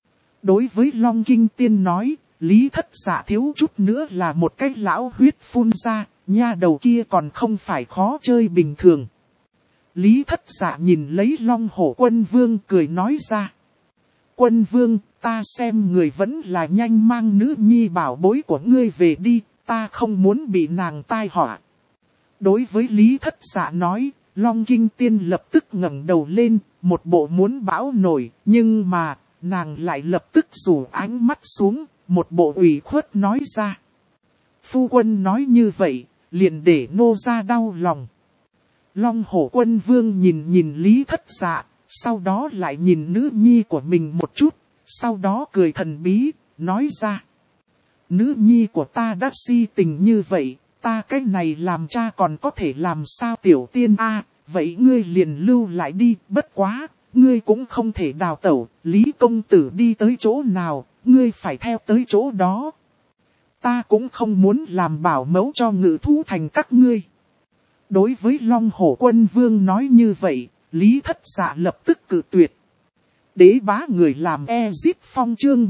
Đối với Long Kinh Tiên nói, Lý Thất Dạ thiếu chút nữa là một cái lão huyết phun ra, nha đầu kia còn không phải khó chơi bình thường. Lý Thất Dạ nhìn lấy Long Hổ Quân Vương cười nói ra. Quân Vương, ta xem người vẫn là nhanh mang nữ nhi bảo bối của ngươi về đi, ta không muốn bị nàng tai họa. Đối với Lý Thất Dạ nói, Long Kinh Tiên lập tức ngẩng đầu lên, một bộ muốn bão nổi, nhưng mà, nàng lại lập tức rủ ánh mắt xuống, một bộ ủy khuất nói ra. Phu quân nói như vậy, liền để nô ra đau lòng. Long Hổ Quân Vương nhìn Lý Thất Dạ, sau đó lại nhìn nữ nhi của mình một chút, sau đó cười thần bí, nói ra. Nữ nhi của ta đã si tình như vậy, ta cái này làm cha còn có thể làm sao tiểu tiên a? Vậy ngươi liền lưu lại đi, bất quá, ngươi cũng không thể đào tẩu, Lý Công Tử đi tới chỗ nào, ngươi phải theo tới chỗ đó. Ta cũng không muốn làm bảo mẫu cho Ngự Thú Thành các ngươi. Đối với Long Hổ Quân Vương nói như vậy, Lý Thất Dạ lập tức cự tuyệt. Đế bá người làm Ezip Phong chương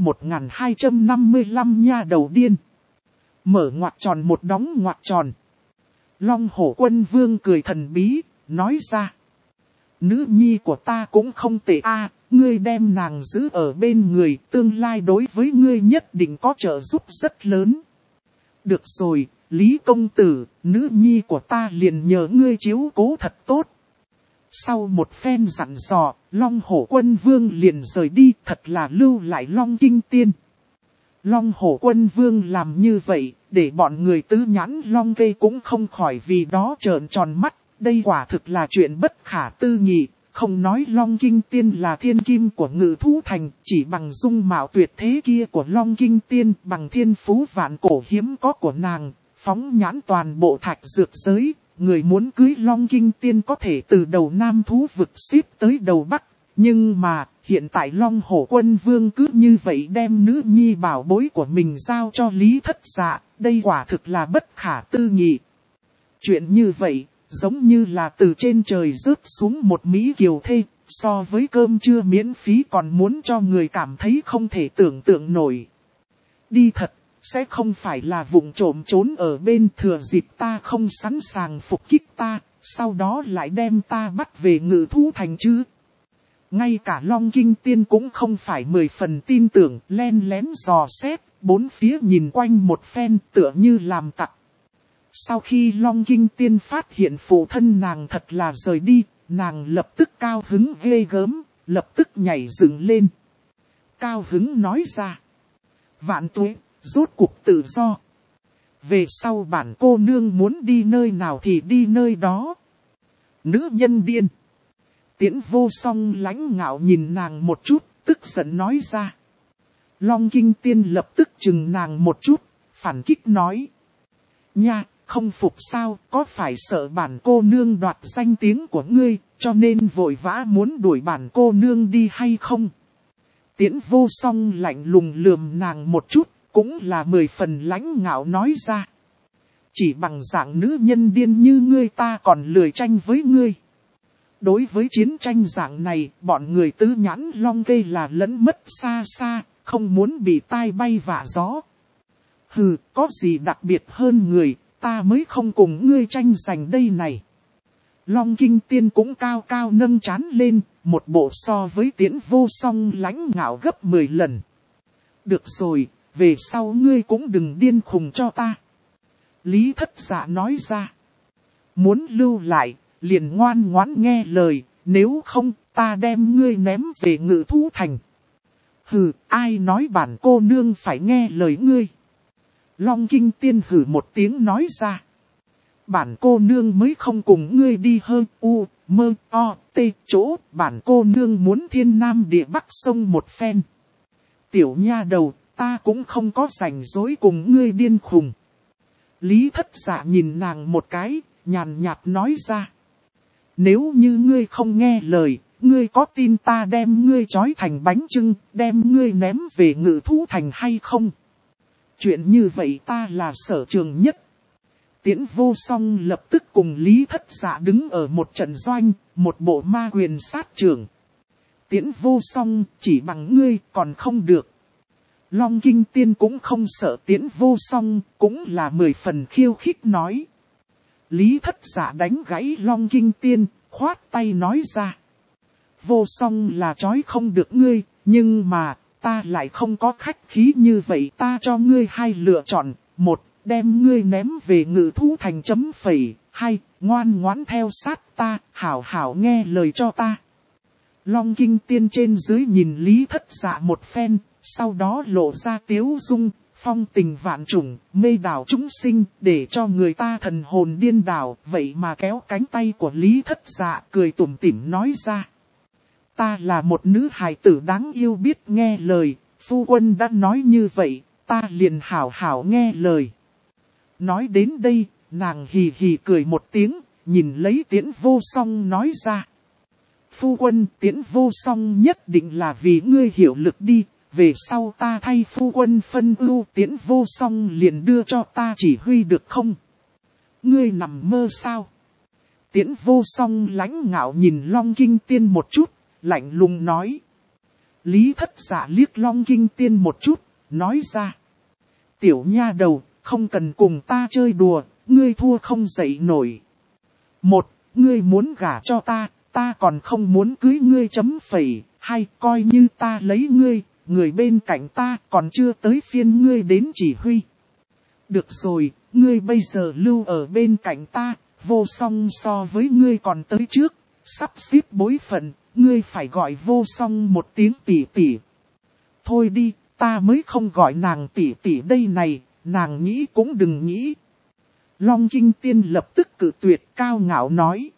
1255 nha đầu điên. Mở ngoặc tròn một đóng ngoặc tròn. Long Hổ Quân Vương cười thần bí, nói ra. Nữ nhi của ta cũng không tệ a, ngươi đem nàng giữ ở bên người, tương lai đối với ngươi nhất định có trợ giúp rất lớn. Được rồi, Lý Công Tử, nữ nhi của ta liền nhờ ngươi chiếu cố thật tốt. Sau một phen dặn dò, Long Hổ Quân Vương liền rời đi, thật là lưu lại Long Kinh Tiên. Long Hổ Quân Vương làm như vậy, để bọn người tứ nhãn Long Kê cũng không khỏi vì đó trợn tròn mắt. Đây quả thực là chuyện bất khả tư nghị, không nói Long Kinh Tiên là thiên kim của Ngự Thú Thành, chỉ bằng dung mạo tuyệt thế kia của Long Kinh Tiên, bằng thiên phú vạn cổ hiếm có của nàng, phóng nhãn toàn bộ thạch dược giới, người muốn cưới Long Kinh Tiên có thể từ đầu Nam Thú vực xếp tới đầu Bắc, nhưng mà hiện tại Long Hổ Quân Vương cứ như vậy đem nữ nhi bảo bối của mình giao cho Lý Thất Dạ, đây quả thực là bất khả tư nghị. Chuyện như vậy, giống như là từ trên trời rớt xuống một mỹ kiều thê, so với cơm trưa miễn phí còn muốn cho người cảm thấy không thể tưởng tượng nổi. Đi thật, sẽ không phải là vụng trộm trốn ở bên thừa dịp ta không sẵn sàng phục kích ta, sau đó lại đem ta bắt về Ngự Thú Thành chứ. Ngay cả Long Kinh Tiên cũng không phải 10 phần tin tưởng, len lén dò xét, bốn phía nhìn quanh một phen tựa như làm tặc. Sau khi Long Kinh Tiên phát hiện phụ thân nàng thật là rời đi, nàng lập tức cao hứng ghê gớm, lập tức nhảy dựng lên. Cao hứng nói ra. Vạn tuế, rốt cuộc tự do. Về sau bản cô nương muốn đi nơi nào thì đi nơi đó. Nữ nhân điên. Tiễn Vô Song lãnh ngạo nhìn nàng một chút, tức giận nói ra. Long Kinh Tiên lập tức chừng nàng một chút, phản kích nói. Nha, không phục sao, có phải sợ bản cô nương đoạt danh tiếng của ngươi, cho nên vội vã muốn đuổi bản cô nương đi hay không? Tiễn Vô Song lạnh lùng lườm nàng một chút, cũng là 10 phần lãnh ngạo nói ra. Chỉ bằng dạng nữ nhân điên như ngươi ta còn lười tranh với ngươi. Đối với chiến tranh dạng này, bọn người Tứ Nhãn Long Kê là lẫn mất xa xa, không muốn bị tai bay vạ gió. Hừ, có gì đặc biệt hơn người, ta mới không cùng ngươi tranh giành đây này. Long Kinh Tiên cũng cao cao nâng trán lên, một bộ so với Tiễn Vô Song lãnh ngạo gấp 10 lần. Được rồi, về sau ngươi cũng đừng điên khùng cho ta. Lý Thất Dạ nói ra. Muốn lưu lại, liền ngoan ngoãn nghe lời, nếu không ta đem ngươi ném về Ngự Thú Thành. Hừ, ai nói bản cô nương phải nghe lời ngươi. Long Kinh Tiên hừ một tiếng nói ra. Bản cô nương mới không cùng ngươi đi hơn mơ o tê chỗ, bản cô nương muốn thiên nam địa bắc sông một phen. Tiểu nha đầu, ta cũng không có rảnh rỗi cùng ngươi điên khùng. Lý Thất Dạ nhìn nàng một cái, nhàn nhạt nói ra. Nếu như ngươi không nghe lời, ngươi có tin ta đem ngươi trói thành bánh chưng, đem ngươi ném về Ngự Thú Thành hay không? Chuyện như vậy ta là sở trường nhất. Tiễn Vô Song lập tức cùng Lý Thất Dạ đứng ở một trận doanh, một bộ ma quyền sát trưởng. Tiễn Vô Song, chỉ bằng ngươi còn không được. Long Kinh Tiên cũng không sợ Tiễn Vô Song, cũng là 10 phần khiêu khích nói. Lý Thất Dạ đánh gãy Long Kinh Tiên, khoát tay nói ra. Vô Song là trói không được ngươi, nhưng mà, ta lại không có khách khí như vậy, ta cho ngươi hai lựa chọn. Một, đem ngươi ném về Ngự Thú Thành chấm phẩy. Hai, ngoan ngoãn theo sát ta, hảo hảo nghe lời cho ta. Long Kinh Tiên trên dưới nhìn Lý Thất Dạ một phen, sau đó lộ ra tiếu dung, phong tình vạn trùng, mê đảo chúng sinh, để cho người ta thần hồn điên đảo, vậy mà kéo cánh tay của Lý Thất Dạ cười tủm tỉm nói ra. Ta là một nữ hài tử đáng yêu biết nghe lời, phu quân đã nói như vậy, ta liền hảo hảo nghe lời. Nói đến đây, nàng hì hì cười một tiếng, nhìn lấy Tiễn Vô Song nói ra. Phu quân, Tiễn Vô Song nhất định là vì ngươi hiểu lực đi, về sau ta thay phu quân phân ưu, Tiễn Vô Song liền đưa cho ta chỉ huy được không? Ngươi nằm mơ sao? Tiễn Vô Song lãnh ngạo nhìn Long Kinh Tiên một chút, lạnh lùng nói. Lý Thất Dạ liếc Long Kinh Tiên một chút, nói ra. Tiểu nha đầu, không cần cùng ta chơi đùa, ngươi thua không dậy nổi. Một, ngươi muốn gả cho ta, ta còn không muốn cưới ngươi chấm phẩy. Hai, coi như ta lấy ngươi, người bên cạnh ta còn chưa tới phiên ngươi đến chỉ huy. Được rồi, ngươi bây giờ lưu ở bên cạnh ta, Vô Song so với ngươi còn tới trước, sắp xếp bối phận, ngươi phải gọi Vô Song một tiếng tỷ tỷ. Thôi đi, ta mới không gọi nàng tỷ tỷ đây này, nàng nghĩ cũng đừng nghĩ. Long Kinh Tiên lập tức cự tuyệt cao ngạo nói.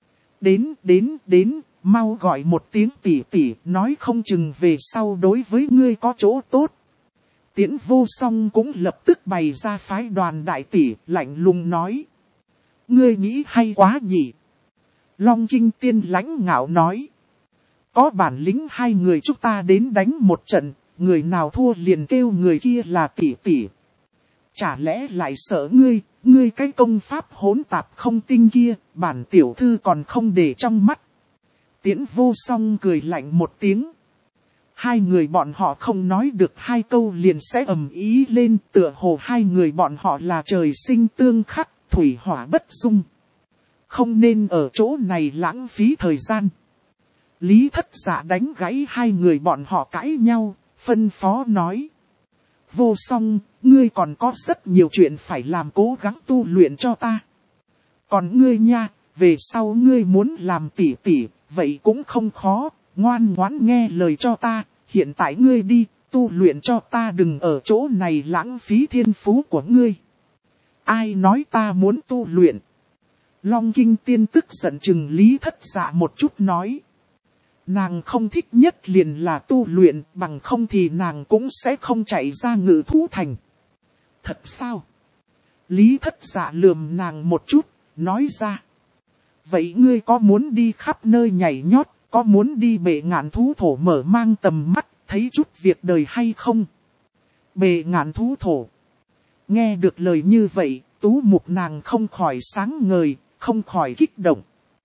Đến, mau gọi một tiếng tỷ tỷ, nói không chừng về sau đối với ngươi có chỗ tốt. Tiễn Vô Song cũng lập tức bày ra phái đoàn đại tỷ, lạnh lùng nói. Ngươi nghĩ hay quá nhỉ? Long Kinh Tiên lãnh ngạo nói. Có bản lĩnh hai người chúng ta đến đánh một trận, người nào thua liền kêu người kia là tỷ tỷ. Chả lẽ lại sợ ngươi cái công pháp hỗn tạp không tinh kia, bản tiểu thư còn không để trong mắt. Tiễn Vô Song cười lạnh một tiếng. Hai người bọn họ không nói được hai câu liền sẽ ầm ĩ lên, tựa hồ hai người bọn họ là trời sinh tương khắc, thủy hỏa bất dung. Không nên ở chỗ này lãng phí thời gian. Lý Thất Dạ đánh gãy hai người bọn họ cãi nhau, phân phó nói. Vô Song, ngươi còn có rất nhiều chuyện phải làm, cố gắng tu luyện cho ta. Còn ngươi nha, về sau ngươi muốn làm tỷ tỷ, vậy cũng không khó, ngoan ngoãn nghe lời cho ta, hiện tại ngươi đi, tu luyện cho ta, đừng ở chỗ này lãng phí thiên phú của ngươi. Ai nói ta muốn tu luyện? Long Kinh Tiên tức giận chừng Lý Thất Dạ một chút nói. Nàng không thích nhất liền là tu luyện, bằng không thì nàng cũng sẽ không chạy ra Ngự Thú Thành. Thật sao? Lý Thất Dạ lườm nàng một chút, nói ra. Vậy ngươi có muốn đi khắp nơi nhảy nhót, có muốn đi bệ ngạn thú thổ mở mang tầm mắt, thấy chút việc đời hay không? Bệ ngạn thú thổ. Nghe được lời như vậy, tú mục nàng không khỏi sáng ngời, không khỏi kích động.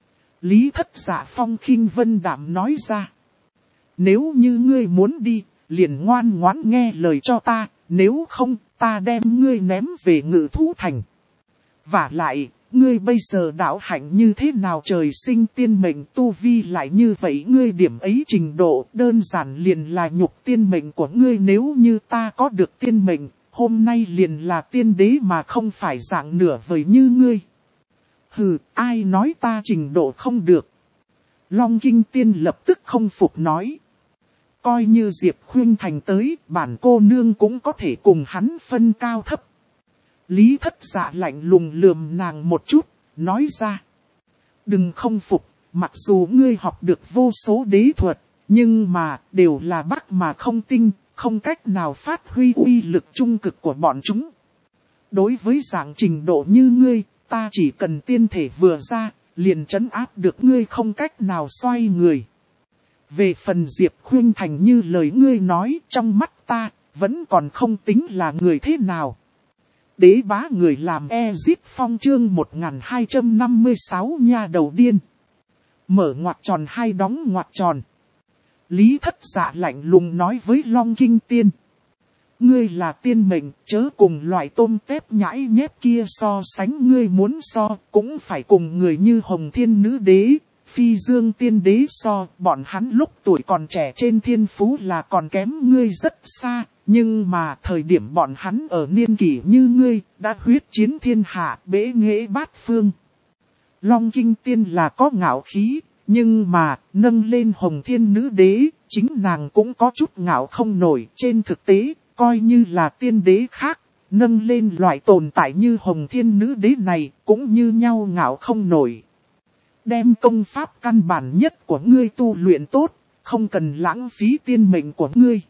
Lý Thất Dạ phong khinh vân đạm nói ra. Nếu như ngươi muốn đi, liền ngoan ngoãn nghe lời cho ta, nếu không, ta đem ngươi ném về Ngự Thú Thành. Vả lại, ngươi bây giờ đạo hạnh như thế nào, trời sinh tiên mệnh tu vi lại như vậy, ngươi điểm ấy trình độ đơn giản liền là nhục tiên mệnh của ngươi, nếu như ta có được tiên mệnh, hôm nay liền là tiên đế mà không phải dạng nửa vời như ngươi. Hừ, ai nói ta trình độ không được? Long Kinh Tiên lập tức không phục nói. Coi như Diệp Khuynh Thành tới, bản cô nương cũng có thể cùng hắn phân cao thấp. Lý Thất Dạ lạnh lùng lườm nàng một chút, nói ra. Đừng không phục, mặc dù ngươi học được vô số đế thuật, nhưng mà đều là bắc mà không tinh, không cách nào phát huy uy lực trung cực của bọn chúng. Đối với dạng trình độ như ngươi, ta chỉ cần tiên thể vừa ra, liền trấn áp được ngươi, không cách nào xoay người. Về phần Diệp Khuynh Thành như lời ngươi nói, trong mắt ta, vẫn còn không tính là người thế nào. Đế bá người làm Ezip Phong chương 1256 nha đầu điên. Mở ngoặc tròn hai đóng ngoặc tròn. Lý Thất Dạ lạnh lùng nói với Long Kinh Tiên. Ngươi là tiên mệnh, chớ cùng loại tôm tép nhãi nhép kia so sánh, ngươi muốn so, cũng phải cùng người như Hồng Thiên Nữ Đế, Phi Dương Tiên Đế so, bọn hắn lúc tuổi còn trẻ trên thiên phú là còn kém ngươi rất xa, nhưng mà thời điểm bọn hắn ở niên kỷ như ngươi, đã huyết chiến thiên hạ, bế nghệ bát phương. Long Kinh Tiên là có ngạo khí, nhưng mà, nâng lên Hồng Thiên Nữ Đế, chính nàng cũng có chút ngạo không nổi. Trên thực tế, coi như là tiên đế khác, nâng lên loại tồn tại như Hồng Thiên Nữ Đế này, cũng như nhau ngạo không nổi. Đem công pháp căn bản nhất của ngươi tu luyện tốt, không cần lãng phí tiên mệnh của ngươi.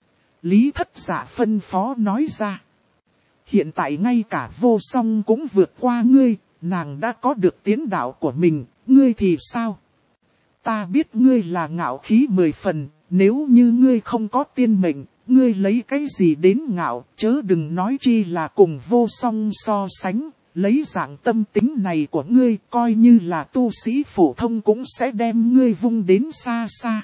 Lý Thất Dạ phân phó nói ra. Hiện tại ngay cả Vô Song cũng vượt qua ngươi, nàng đã có được tiến đạo của mình, ngươi thì sao? Ta biết ngươi là ngạo khí 10 phần, nếu như ngươi không có tiên mệnh, ngươi lấy cái gì đến ngạo, chớ đừng nói chi là cùng Vô Song so sánh, lấy dạng tâm tính này của ngươi, coi như là tu sĩ phổ thông cũng sẽ đem ngươi vung đến xa xa.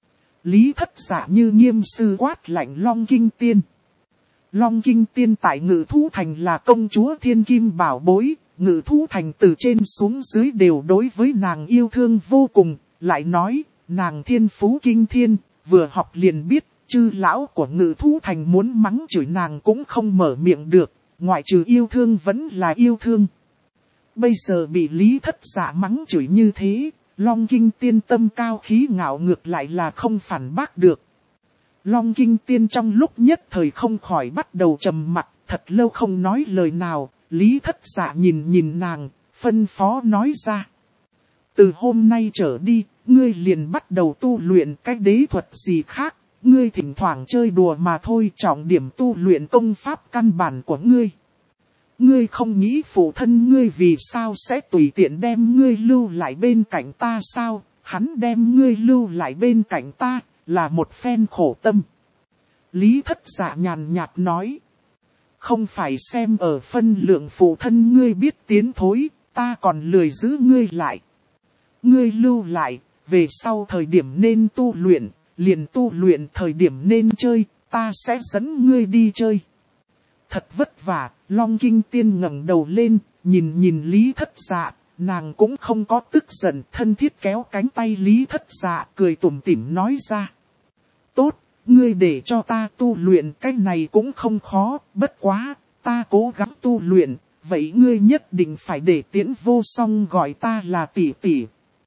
Lý Thất Dạ như nghiêm sư quát lạnh Long Kinh Tiên. Long Kinh Tiên tại Ngự Thú Thành là công chúa thiên kim bảo bối, Ngự Thú Thành từ trên xuống dưới đều đối với nàng yêu thương vô cùng, lại nói, nàng thiên phú kinh thiên, vừa học liền biết, chư lão của Ngự Thú Thành muốn mắng chửi nàng cũng không mở miệng được, ngoại trừ yêu thương vẫn là yêu thương. Bây giờ bị Lý Thất Dạ mắng chửi như thế, Long Kinh Tiên tâm cao khí ngạo ngược lại là không phản bác được. Long Kinh Tiên trong lúc nhất thời không khỏi bắt đầu trầm mặc, thật lâu không nói lời nào, Lý Thất Dạ nhìn nàng, phân phó nói ra. Từ hôm nay trở đi, ngươi liền bắt đầu tu luyện cái đế thuật gì khác, ngươi thỉnh thoảng chơi đùa mà thôi, trọng điểm tu luyện công pháp căn bản của ngươi. Ngươi không nghĩ phụ thân ngươi vì sao sẽ tùy tiện đem ngươi lưu lại bên cạnh ta sao, hắn đem ngươi lưu lại bên cạnh ta, là một phen khổ tâm. Lý Thất Dạ nhàn nhạt nói. Không phải xem ở phân lượng phụ thân ngươi biết tiến thối, ta còn lười giữ ngươi lại. Ngươi lưu lại, về sau thời điểm nên tu luyện, liền tu luyện thời điểm nên chơi, ta sẽ dẫn ngươi đi chơi. Thật vất vả, Long Kinh Tiên ngẩng đầu lên, nhìn Lý Thất Dạ, nàng cũng không có tức giận, thân thiết kéo cánh tay Lý Thất Dạ, cười tủm tỉm nói ra. Tốt, ngươi để cho ta tu luyện, cái này cũng không khó, bất quá, ta cố gắng tu luyện, vậy ngươi nhất định phải để Tiễn Vô Song gọi ta là tỷ tỷ.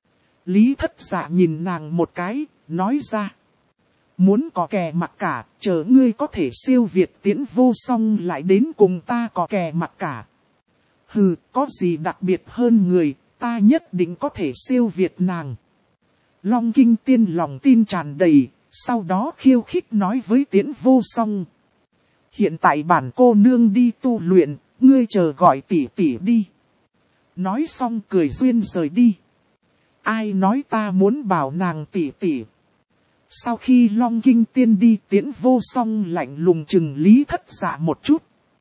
Lý Thất Dạ nhìn nàng một cái, nói ra. Muốn có kè mặc cả, chờ ngươi có thể siêu việt Tiễn Vô Song lại đến cùng ta có kè mặc cả. Hừ, có gì đặc biệt hơn người, ta nhất định có thể siêu việt nàng. Long Kinh Tiên lòng tin tràn đầy, sau đó khiêu khích nói với Tiễn Vô Song. Hiện tại bản cô nương đi tu luyện, ngươi chờ gọi tỷ tỷ đi. Nói xong cười duyên rời đi. Ai nói ta muốn bảo nàng tỷ tỷ. Sau khi Long Kinh Tiên đi, Tiễn Vô Song lạnh lùng chừng Lý Thất Dạ một chút.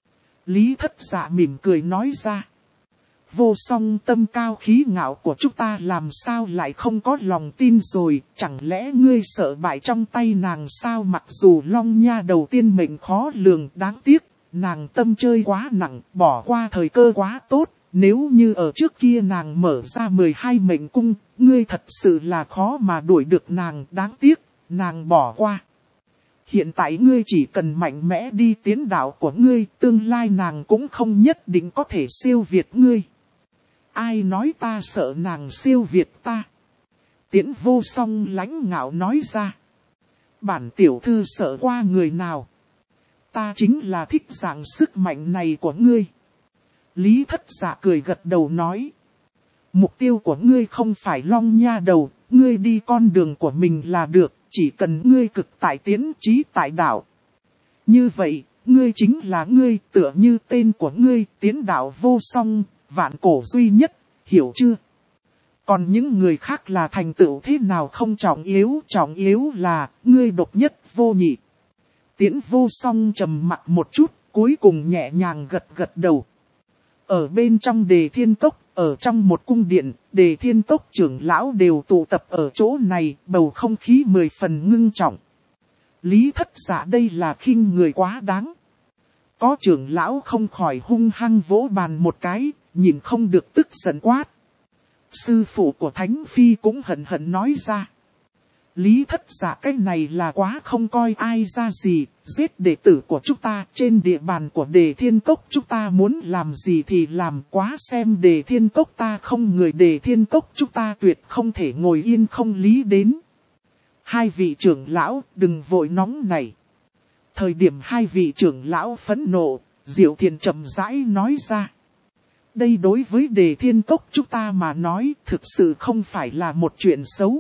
Lý Thất Dạ mỉm cười nói ra. Vô Song tâm cao khí ngạo của chúng ta làm sao lại không có lòng tin rồi, chẳng lẽ ngươi sợ bại trong tay nàng sao? Mặc dù Long Nha đầu tiên mệnh khó lường, đáng tiếc, nàng tâm chơi quá nặng, bỏ qua thời cơ quá tốt. Nếu như ở trước kia nàng mở ra 12 mệnh cung, ngươi thật sự là khó mà đuổi được nàng, đáng tiếc, nàng bỏ qua. Hiện tại ngươi chỉ cần mạnh mẽ đi tiến đạo của ngươi, tương lai nàng cũng không nhất định có thể siêu việt ngươi. Ai nói ta sợ nàng siêu việt ta? Tiễn Vô Song lãnh ngạo nói ra. Bản tiểu thư sợ qua người nào? Ta chính là thích dạng sức mạnh này của ngươi. Lý Thất Dạ cười gật đầu nói. Mục tiêu của ngươi không phải Long Nha đầu, ngươi đi con đường của mình là được, chỉ cần ngươi cực tại tiến trí tại đạo. Như vậy, ngươi chính là ngươi, tựa như tên của ngươi, Tiến Đạo Vô Song, vạn cổ duy nhất, hiểu chưa? Còn những người khác là thành tựu thế nào không trọng yếu là, ngươi độc nhất vô nhị. Tiễn Vô Song trầm mặc một chút, cuối cùng nhẹ nhàng gật đầu. Ở bên trong Đề Thiên Cốc, ở trong một cung điện, Đề Thiên Cốc trưởng lão đều tụ tập ở chỗ này, bầu không khí 10 phần ngưng trọng. Lý Thất Dạ đây là khinh người quá đáng. Có trưởng lão không khỏi hung hăng vỗ bàn một cái, nhìn không được tức giận quát. Sư phụ của Thánh Phi cũng hận hận nói ra. Lý Thất Dạ cái này là quá không coi ai ra gì, giết đệ tử của chúng ta trên địa bàn của Đề Thiên Cốc, chúng ta muốn làm gì thì làm, quá xem Đề Thiên Cốc ta không người, Đề Thiên Cốc chúng ta tuyệt không thể ngồi yên không lý đến. Hai vị trưởng lão đừng vội nóng này. Thời điểm hai vị trưởng lão phẫn nộ, Diệu Thiền chậm rãi nói ra. Đây đối với Đề Thiên Cốc chúng ta mà nói thực sự không phải là một chuyện xấu.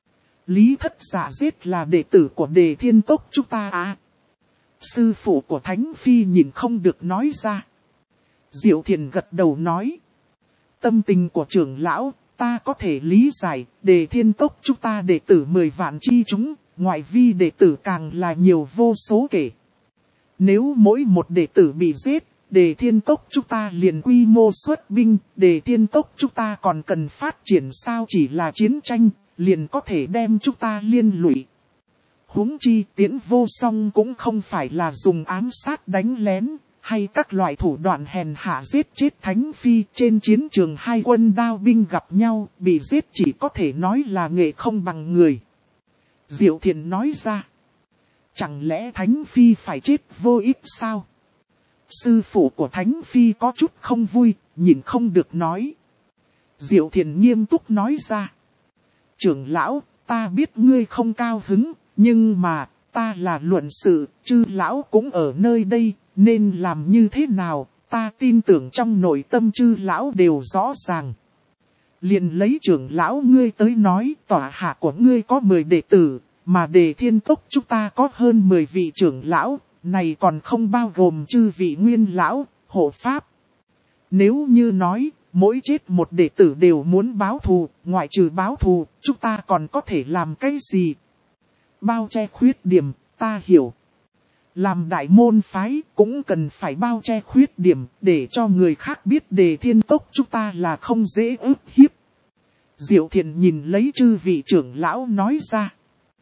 Lý Thất Dạ giết là đệ tử của Đề Thiên Cốc chúng ta à? Sư phụ của Thánh Phi nhìn không được nói ra. Diệu Thiền gật đầu nói. Tâm tình của trưởng lão, ta có thể lý giải, Đề Thiên Cốc chúng ta đệ tử 10 vạn chi chúng, ngoại vi đệ tử càng là nhiều vô số kể. Nếu mỗi một đệ tử bị giết, Đề Thiên Cốc chúng ta liền quy mô xuất binh, Đề Thiên Cốc chúng ta còn cần phát triển sao, chỉ là chiến tranh, liền có thể đem chúng ta liên lụy. Huống chi Tiễn Vô Song cũng không phải là dùng ám sát đánh lén, hay các loại thủ đoạn hèn hạ giết chết Thánh Phi. Trên chiến trường hai quân đao binh gặp nhau, bị giết chỉ có thể nói là nghệ không bằng người. Diệu Thiền nói ra. Chẳng lẽ Thánh Phi phải chết vô ích sao? Sư phụ của Thánh Phi có chút không vui, nhìn không được nói. Diệu Thiền nghiêm túc nói ra. Trưởng lão, ta biết ngươi không cao hứng, nhưng mà, ta là luận sự, chư lão cũng ở nơi đây, nên làm như thế nào, ta tin tưởng trong nội tâm chư lão đều rõ ràng. Liền lấy trưởng lão ngươi tới nói, tọa hạ của ngươi có 10 đệ tử, mà Đề Thiên Cốc chúng ta có hơn 10 vị trưởng lão, này còn không bao gồm chư vị nguyên lão, hộ pháp. Nếu như nói, mỗi chết một đệ tử đều muốn báo thù, ngoại trừ báo thù, chúng ta còn có thể làm cái gì? Bao che khuyết điểm, ta hiểu. Làm đại môn phái cũng cần phải bao che khuyết điểm để cho người khác biết Đề Thiên Cốc chúng ta là không dễ ức hiếp. Diệu Thiền nhìn lấy chư vị trưởng lão nói ra.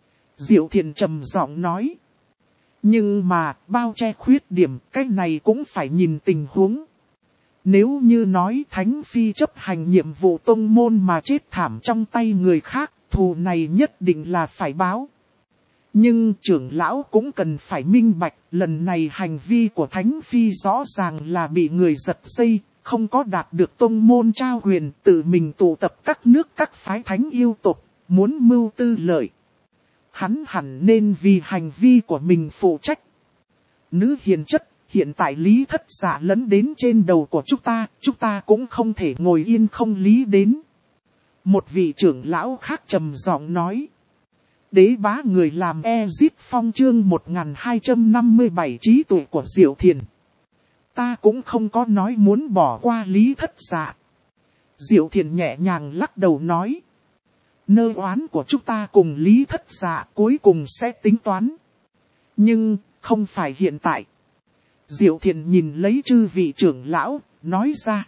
Diệu Thiền trầm giọng nói. Nhưng mà, bao che khuyết điểm, cái này cũng phải nhìn tình huống. Nếu như nói Thánh Phi chấp hành nhiệm vụ tông môn mà chết thảm trong tay người khác, thù này nhất định là phải báo. Nhưng trưởng lão cũng cần phải minh bạch, lần này hành vi của Thánh Phi rõ ràng là bị người giật dây, không có đạt được tông môn trao quyền, tự mình tụ tập các nước các phái thánh yêu tộc, muốn mưu tư lợi. Hắn hẳn nên vì hành vi của mình phụ trách. Nữ hiền chất, hiện tại Lý Thất Dạ lấn đến trên đầu của chúng ta cũng không thể ngồi yên không lý đến. Một vị trưởng lão khác trầm giọng nói. Đế bá người làm Ezit Phong chương 1257 trí tuệ của Diệu Thiền. Ta cũng không có nói muốn bỏ qua Lý Thất Dạ. Diệu Thiền nhẹ nhàng lắc đầu nói. Nơ oán của chúng ta cùng Lý Thất Dạ cuối cùng sẽ tính toán. Nhưng, không phải hiện tại. Diệu Thiền nhìn lấy chư vị trưởng lão, nói ra.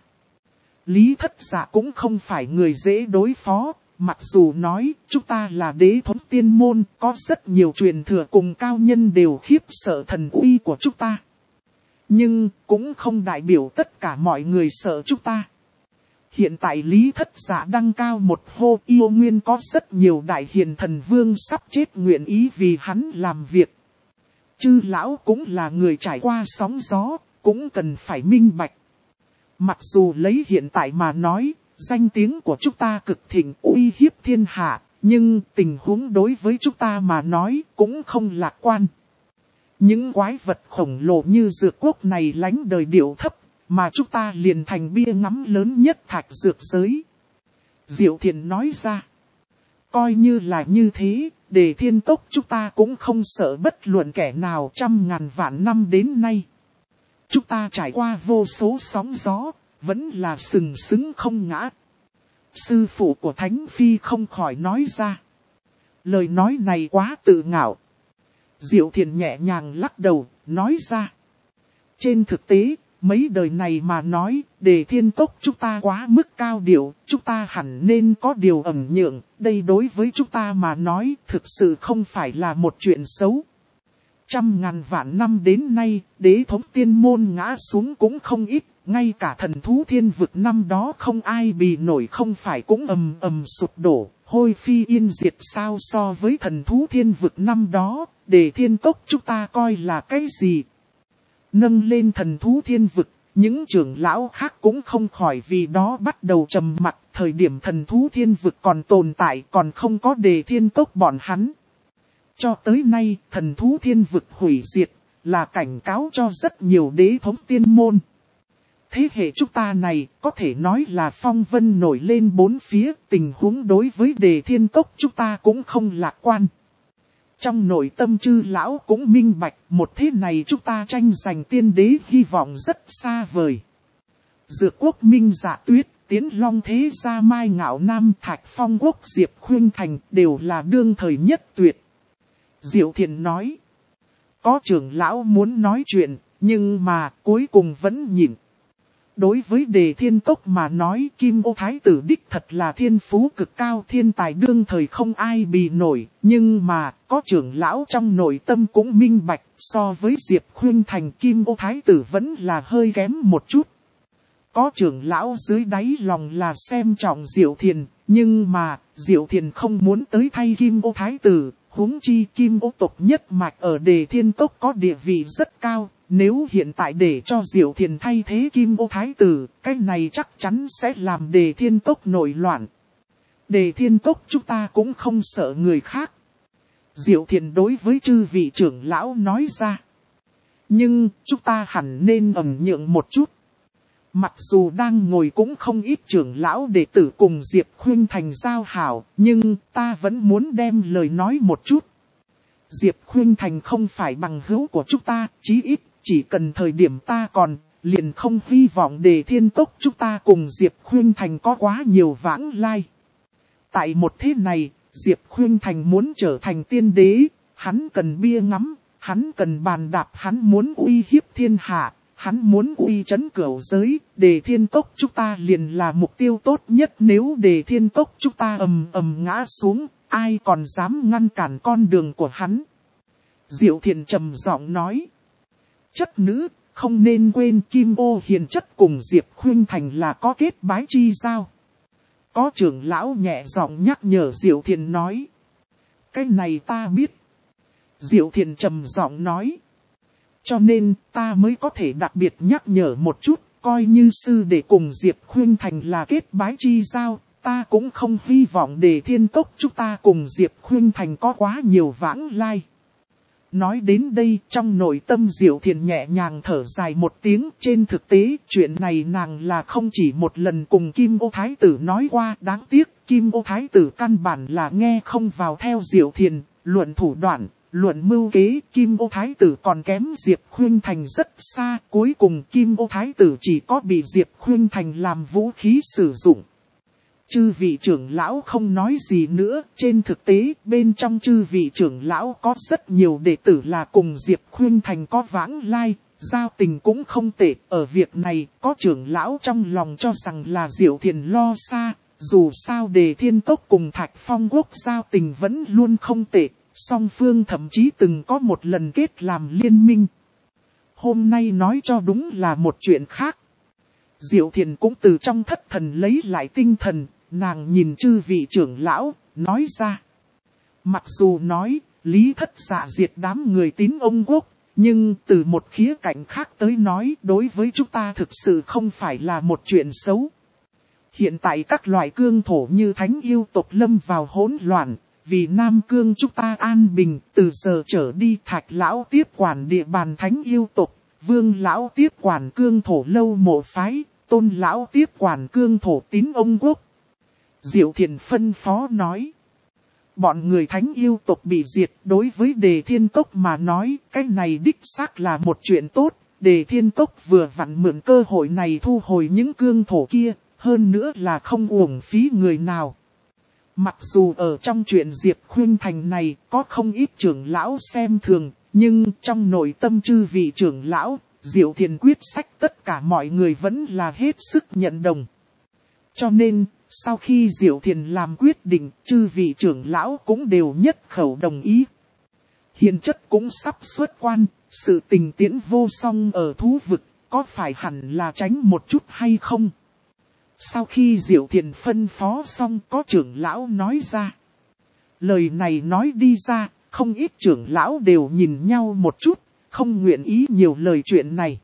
Lý Thất Dạ cũng không phải người dễ đối phó. Mặc dù nói, chúng ta là đế thống tiên môn, có rất nhiều truyền thừa cùng cao nhân đều khiếp sợ thần uy của chúng ta. Nhưng, cũng không đại biểu tất cả mọi người sợ chúng ta. Hiện tại Lý Thất Dạ đăng cao một hô, yêu nguyên có rất nhiều đại hiền thần vương sắp chết nguyện ý vì hắn làm việc. Chư lão cũng là người trải qua sóng gió, cũng cần phải minh bạch. Mặc dù lấy hiện tại mà nói, danh tiếng của chúng ta cực thịnh uy hiếp thiên hạ, nhưng tình huống đối với chúng ta mà nói cũng không lạc quan. Những quái vật khổng lồ như dược quốc này lánh đời điệu thấp, mà chúng ta liền thành bia ngắm lớn nhất thạch dược giới. Diệu Thiền nói ra. Coi như là như thế, Đề Thiên Cốc chúng ta cũng không sợ bất luận kẻ nào 100.000 vạn năm đến nay. Chúng ta trải qua vô số sóng gió, vẫn là sừng sững không ngã. Sư phụ của Thánh Phi không khỏi nói ra. Lời nói này quá tự ngạo. Diệu Thiền nhẹ nhàng lắc đầu, nói ra. Trên thực tế, mấy đời này mà nói, Đề Thiên Cốc chúng ta quá mức cao điệu, chúng ta hẳn nên có điều ẩn nhượng, đây đối với chúng ta mà nói thực sự không phải là một chuyện xấu. 100.000 vạn năm đến nay, đế thống tiên môn ngã xuống cũng không ít, ngay cả thần thú thiên vực năm đó không ai bì nổi không phải cũng ầm ầm sụp đổ, hôi phi yên diệt sao so với thần thú thiên vực năm đó, Đề Thiên Cốc chúng ta coi là cái gì? Nâng lên thần thú thiên vực, những trưởng lão khác cũng không khỏi vì đó bắt đầu trầm mặc, thời điểm thần thú thiên vực còn tồn tại còn không có Đề Thiên Cốc bọn hắn. Cho tới nay, thần thú thiên vực hủy diệt, là cảnh cáo cho rất nhiều đế thống tiên môn. Thế hệ chúng ta này, có thể nói là phong vân nổi lên bốn phía, tình huống đối với Đề Thiên Cốc chúng ta cũng không lạc quan. Trong nội tâm chư lão cũng minh bạch, một thế này chúng ta tranh giành tiên đế hy vọng rất xa vời. Dược quốc Minh Dạ Tuyết, Tiến Long Thế Gia Mai Ngạo Nam Thạch Phong Quốc Diệp Khuynh Thành đều là đương thời nhất tuyệt. Diệu Thiền nói, có trưởng lão muốn nói chuyện, nhưng mà cuối cùng vẫn nhịn. Đối với Đề Thiên Cốc mà nói, Kim Ô Thái Tử đích thật là thiên phú cực cao, thiên tài đương thời không ai bì nổi, nhưng mà có trưởng lão trong nội tâm cũng minh bạch, so với Diệp Khuynh Thành, Kim Ô Thái Tử vẫn là hơi kém một chút. Có trưởng lão dưới đáy lòng là xem trọng Diệu Thiền, nhưng mà Diệu Thiền không muốn tới thay Kim Ô Thái Tử, huống chi Kim Ô tộc nhất mạch ở Đề Thiên Cốc có địa vị rất cao. Nếu hiện tại để cho Diệu Thiền thay thế Kim Ô Thái Tử, cái này chắc chắn sẽ làm Đề Thiên Cốc nổi loạn. Đề Thiên Cốc chúng ta cũng không sợ người khác. Diệu Thiền đối với chư vị trưởng lão nói ra. Nhưng chúng ta hẳn nên ẩn nhượng một chút. Mặc dù đang ngồi cũng không ít trưởng lão đệ tử cùng Diệp Khuynh Thành giao hảo, nhưng ta vẫn muốn đem lời nói một chút. Diệp Khuynh Thành không phải bằng hữu của chúng ta, chí ít, chỉ cần thời điểm ta còn, liền không hy vọng Đề Thiên Cốc chúng ta cùng Diệp Khuynh Thành có quá nhiều vãng lai. Tại một thế này, Diệp Khuynh Thành muốn trở thành tiên đế, hắn cần bia ngắm, hắn cần bàn đạp, hắn muốn uy hiếp thiên hạ, hắn muốn uy chấn cửu giới, Đề Thiên Cốc chúng ta liền là mục tiêu tốt nhất. Nếu Đề Thiên Cốc chúng ta ầm ầm ngã xuống, ai còn dám ngăn cản con đường của hắn. Diệu Thiền trầm giọng nói. Chất nữ, không nên quên Kim Ô Hiền Chất cùng Diệp Khuynh Thành là có kết bái chi giao. Có trưởng lão nhẹ giọng nhắc nhở Diệu Thiền nói. Cái này ta biết. Diệu Thiền trầm giọng nói. Cho nên ta mới có thể đặc biệt nhắc nhở một chút, coi như sư để cùng Diệp Khuynh Thành là kết bái chi giao, ta cũng không hy vọng để Thiên Cốc chúng ta cùng Diệp Khuynh Thành có quá nhiều vãng lai. Nói đến đây, trong nội tâm Diệu Thiền nhẹ nhàng thở dài một tiếng. Trên thực tế, chuyện này nàng là không chỉ một lần cùng Kim Ô Thái Tử nói qua. Đáng tiếc, Kim Ô Thái Tử căn bản là nghe không vào theo Diệu Thiền. Luận thủ đoạn, luận mưu kế, Kim Ô Thái Tử còn kém Diệp Khuynh Thành rất xa. Cuối cùng Kim Ô Thái Tử chỉ có bị Diệp Khuynh Thành làm vũ khí sử dụng. Chư vị trưởng lão không nói gì nữa, trên thực tế bên trong chư vị trưởng lão có rất nhiều đệ tử là cùng Diệp Khuynh Thành có vãng lai, giao tình cũng không tệ. Ở việc này có trưởng lão trong lòng cho rằng là Diệu Thiền lo xa, dù sao Đề Thiên Cốc cùng Thạch Phong Quốc giao tình vẫn luôn không tệ, song phương thậm chí từng có một lần kết làm liên minh. Hôm nay nói cho đúng là một chuyện khác. Diệu Thiền cũng từ trong thất thần lấy lại tinh thần, nàng nhìn chư vị trưởng lão, nói ra. Mặc dù nói, Lý Thất Dạ diệt đám người tín ông quốc, nhưng từ một khía cạnh khác tới nói, đối với chúng ta thực sự không phải là một chuyện xấu. Hiện tại các loại cương thổ như thánh yêu tộc lâm vào hỗn loạn, vì Nam Cương chúng ta an bình, từ giờ trở đi Thạch lão tiếp quản địa bàn thánh yêu tộc, Vương lão tiếp quản cương thổ lâu mộ phái, Tôn lão tiếp quản cương thổ tín ông quốc. Diệu Thiền phân phó nói. Bọn người thánh yêu tộc bị diệt, đối với Đề Thiên Cốc mà nói, cái này đích xác là một chuyện tốt. Đề Thiên Cốc vừa vặn mượn cơ hội này thu hồi những cương thổ kia, hơn nữa là không uổng phí người nào. Mặc dù ở trong chuyện Diệp Khuynh Thành này có không ít trưởng lão xem thường, nhưng trong nội tâm chư vị trưởng lão, Diệu Thiền quyết sách tất cả mọi người vẫn là hết sức nhận đồng. Cho nên, sau khi Diệu Thiền làm quyết định, chư vị trưởng lão cũng đều nhất khẩu đồng ý. Hiền Chất cũng sắp xuất quan, sự tình tiễn vô song ở thú vực, có phải hẳn là tránh một chút hay không? Sau khi Diệu Thiền phân phó xong có trưởng lão nói ra. Lời này nói đi ra, không ít trưởng lão đều nhìn nhau một chút, không nguyện ý nhiều lời chuyện này.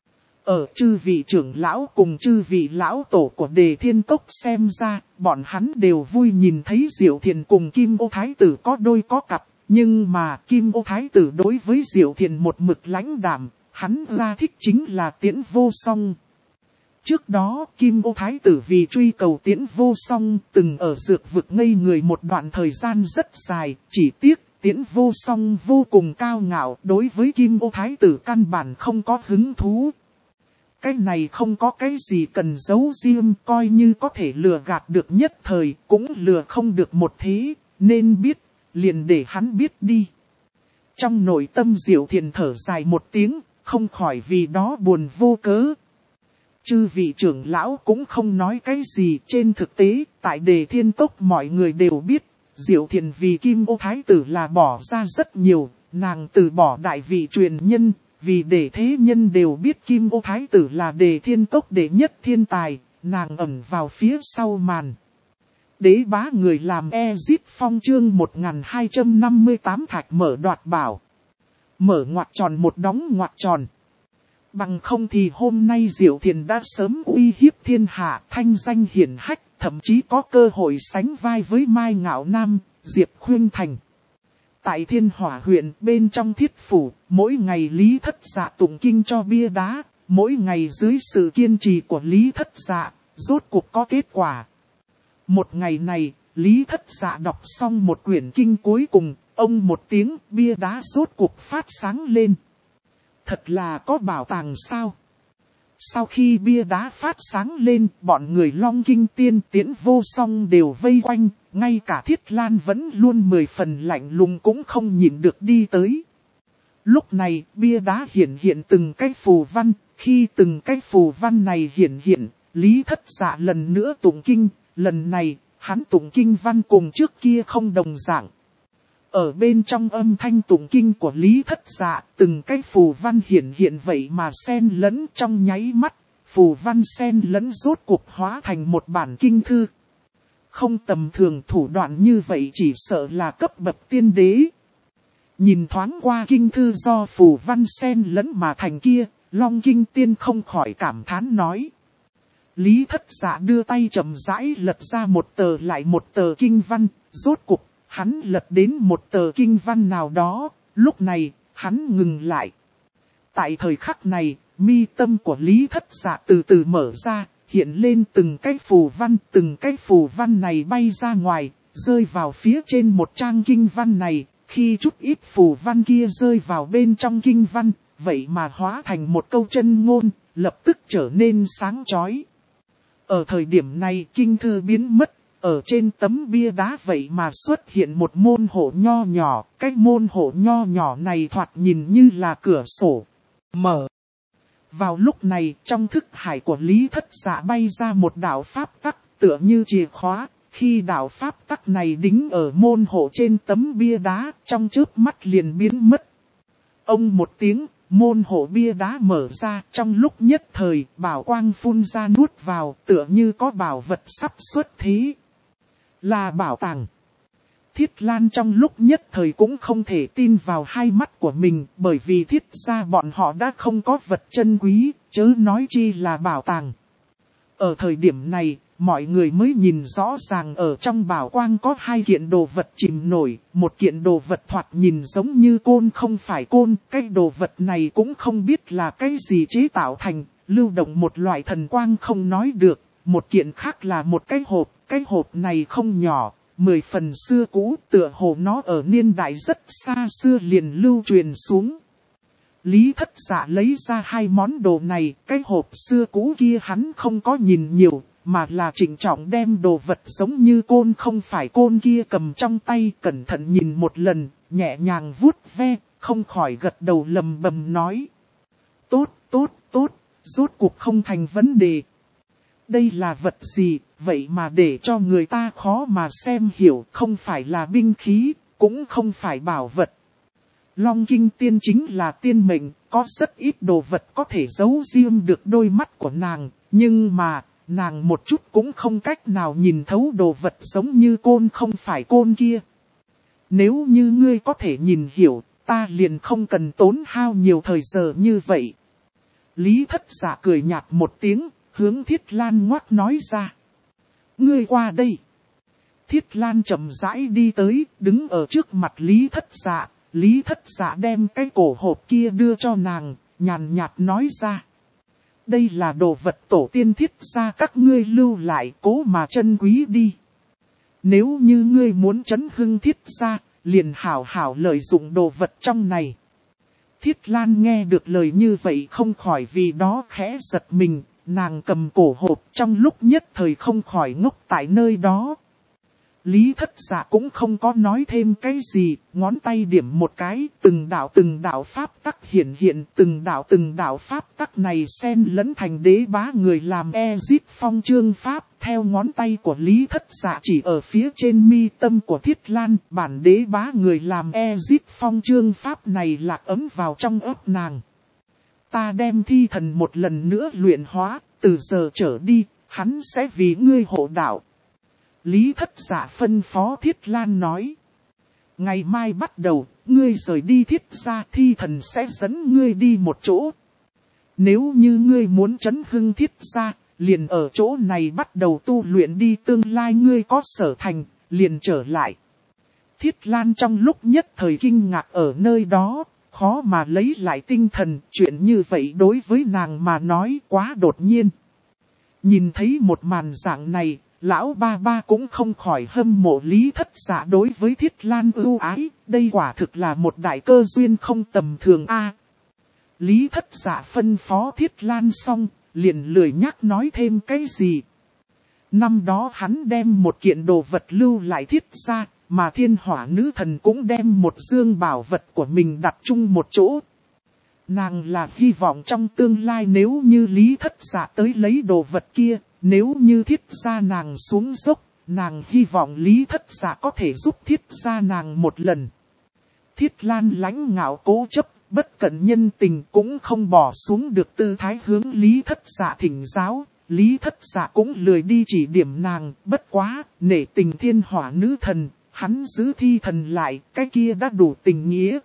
Ở chư vị trưởng lão cùng chư vị lão tổ của Đề Thiên Cốc xem ra, bọn hắn đều vui nhìn thấy Diệu Thiền cùng Kim Ô Thái Tử có đôi có cặp. Nhưng mà Kim Ô Thái Tử đối với Diệu Thiền một mực lãnh đạm, hắn ra thích chính là Tiễn Vô Song. Trước đó Kim Ô Thái Tử vì truy cầu Tiễn Vô Song từng ở dược vực ngây người một đoạn thời gian rất dài, chỉ tiếc Tiễn Vô Song vô cùng cao ngạo, đối với Kim Ô Thái Tử căn bản không có hứng thú. Cái này không có cái gì cần giấu riêng, coi như có thể lừa gạt được nhất thời, cũng lừa không được một thế, nên biết, liền để hắn biết đi. Trong nội tâm Diệu Thiền thở dài một tiếng, không khỏi vì đó buồn vô cớ. Chư vị trưởng lão cũng không nói cái gì, trên thực tế, tại Đề Thiên Cốc mọi người đều biết, Diệu Thiền vì Kim Ô Thái Tử là bỏ ra rất nhiều, nàng từ bỏ đại vị truyền nhân. Vì để thế nhân đều biết Kim Ô Thái Tử là Đề Thiên Cốc đệ nhất thiên tài, nàng ẩn vào phía sau màn. Đế bá người làm Ezit Phong chương 1258 thạch mở đoạt bảo. Mở ngoặc tròn một đóng ngoặc tròn. Bằng không thì hôm nay Diệu Thiền đã sớm uy hiếp thiên hạ, thanh danh hiển hách, thậm chí có cơ hội sánh vai với Mai Ngạo Nam, Diệp Khuynh Thành. Tại Thiên Hỏa huyện bên trong Thiết Phủ, mỗi ngày Lý Thất Dạ tụng kinh cho bia đá, mỗi ngày dưới sự kiên trì của Lý Thất Dạ, rốt cuộc có kết quả. Một ngày này, Lý Thất Dạ đọc xong một quyển kinh cuối cùng, ông một tiếng bia đá rốt cuộc phát sáng lên. Thật là có bảo tàng sao? Sau khi bia đá phát sáng lên, bọn người Long Kinh Tiên Tiễn Vô Song đều vây quanh, ngay cả Thiết Lan vẫn luôn 10 phần lạnh lùng cũng không nhịn được đi tới. Lúc này, bia đá hiển hiện từng cái phù văn, khi từng cái phù văn này hiển hiện, Lý Thất Dạ lần nữa tụng kinh, lần này, hắn tụng kinh văn cùng trước kia không đồng dạng. Ở bên trong âm thanh tụng kinh của Lý Thất Dạ, từng cái phù văn hiện hiện vậy mà xen lẫn trong nháy mắt, phù văn xen lẫn rốt cuộc hóa thành một bản kinh thư. Không tầm thường thủ đoạn như vậy chỉ sợ là cấp bậc tiên đế. Nhìn thoáng qua kinh thư do phù văn xen lẫn mà thành kia, Long Kinh Tiên không khỏi cảm thán nói. Lý Thất Dạ đưa tay chậm rãi lật ra một tờ lại một tờ kinh văn, rốt cuộc, hắn lật đến một tờ kinh văn nào đó, lúc này, hắn ngừng lại. Tại thời khắc này, mi tâm của Lý Thất Dạ từ từ mở ra, hiện lên từng cái phù văn này bay ra ngoài, rơi vào phía trên một trang kinh văn này, khi chút ít phù văn kia rơi vào bên trong kinh văn, vậy mà hóa thành một câu chân ngôn, lập tức trở nên sáng chói. Ở thời điểm này kinh thư biến mất, ở trên tấm bia đá vậy mà xuất hiện một môn hộ nho nhỏ, cái môn hộ nho nhỏ này thoạt nhìn như là cửa sổ mở. Vào lúc này trong thức hải của Lý Thất Dạ bay ra một đạo pháp tắc tựa như chìa khóa, khi đạo pháp tắc này đính ở môn hộ trên tấm bia đá trong chớp mắt liền biến mất. Ông một tiếng, môn hộ bia đá mở ra, trong lúc nhất thời bảo quang phun ra nuốt vào tựa như có bảo vật sắp xuất thế. Là bảo tàng. Thiết Lan trong lúc nhất thời cũng không thể tin vào hai mắt của mình, bởi vì thiết ra bọn họ đã không có vật chân quý, chớ nói chi là bảo tàng. Ở thời điểm này, mọi người mới nhìn rõ ràng ở trong bảo quang có hai kiện đồ vật chìm nổi, một kiện đồ vật thoạt nhìn giống như côn không phải côn, cái đồ vật này cũng không biết là cái gì chế tạo thành, lưu động một loại thần quang không nói được, một kiện khác là một cái hộp này không nhỏ. 10 phần xưa cũ, tựa hồ nó ở niên đại rất xa xưa liền lưu truyền xuống. Lý Thất Dạ lấy ra hai món đồ này, cái hộp xưa cũ kia hắn không có nhìn nhiều, mà là trịnh trọng đem đồ vật giống như côn không phải côn kia cầm trong tay, cẩn thận nhìn một lần, nhẹ nhàng vuốt ve, không khỏi gật đầu lầm bầm nói. Tốt, rốt cuộc không thành vấn đề. Đây là vật gì, vậy mà để cho người ta khó mà xem hiểu, không phải là binh khí, cũng không phải bảo vật. Long Kinh Tiên chính là tiên mệnh, có rất ít đồ vật có thể giấu riêng được đôi mắt của nàng, nhưng mà, nàng một chút cũng không cách nào nhìn thấu đồ vật giống như côn không phải côn kia. Nếu như ngươi có thể nhìn hiểu, ta liền không cần tốn hao nhiều thời giờ như vậy. Lý Thất Dạ cười nhạt một tiếng, hướng Thiết Lan ngoắc nói ra. Ngươi qua đây. Thiết Lan chậm rãi đi tới, đứng ở trước mặt Lý Thất Dạ. Lý Thất Dạ đem cái cổ hộp kia đưa cho nàng, nhàn nhạt nói ra. Đây là đồ vật tổ tiên thiết ra các ngươi lưu lại, cố mà trân quý đi. Nếu như ngươi muốn trấn hưng thiết ra, liền hảo hảo lợi dụng đồ vật trong này. Thiết Lan nghe được lời như vậy không khỏi vì đó khẽ giật mình, nàng cầm cổ hộp trong lúc nhất thời không khỏi ngốc tại nơi đó. Lý Thất Dạ cũng không có nói thêm cái gì, ngón tay điểm một cái, từng đạo pháp tắc hiện, từng đạo pháp tắc này xen lẫn thành đế bá người làm Ezit phong chương pháp, theo ngón tay của Lý Thất Dạ chỉ ở phía trên mi tâm của Thiết Lan, bản đế bá người làm Ezit phong chương pháp này lạc ấm vào trong ấp nàng. Ta đem thi thần một lần nữa luyện hóa, từ giờ trở đi, hắn sẽ vì ngươi hộ đạo. Lý Thất Dạ phân phó Thiết Lan nói. Ngày mai bắt đầu, ngươi rời đi Thiết gia, thi thần sẽ dẫn ngươi đi một chỗ. Nếu như ngươi muốn trấn hưng Thiết gia, liền ở chỗ này bắt đầu tu luyện đi, tương lai ngươi có sở thành, liền trở lại. Thiết Lan trong lúc nhất thời kinh ngạc ở nơi đó, khó mà lấy lại tinh thần, chuyện như vậy đối với nàng mà nói quá đột nhiên. Nhìn thấy một màn dạng này, lão ba ba cũng không khỏi hâm mộ Lý Thất Dạ đối với Thiết Lan ưu ái, đây quả thực là một đại cơ duyên không tầm thường a. Lý Thất Dạ phân phó Thiết Lan xong, liền lười nhắc nói thêm cái gì. Năm đó hắn đem một kiện đồ vật lưu lại Thiết gia, mà Thiên Hỏa Nữ Thần cũng đem một dương bảo vật của mình đặt chung một chỗ. Nàng là hy vọng trong tương lai nếu như Lý Thất Dạ tới lấy đồ vật kia, nếu như Thiết gia nàng xuống dốc, nàng hy vọng Lý Thất Dạ có thể giúp Thiết gia nàng một lần. Thiết Lan lãnh ngạo cố chấp, bất cận nhân tình cũng không bỏ xuống được tư thái hướng Lý Thất Dạ thỉnh giáo. Lý Thất Dạ cũng lười đi chỉ điểm nàng, bất quá, nể tình thiên hỏa nữ thần, hắn giữ thi thần lại, cái kia đã đủ tình nghĩa.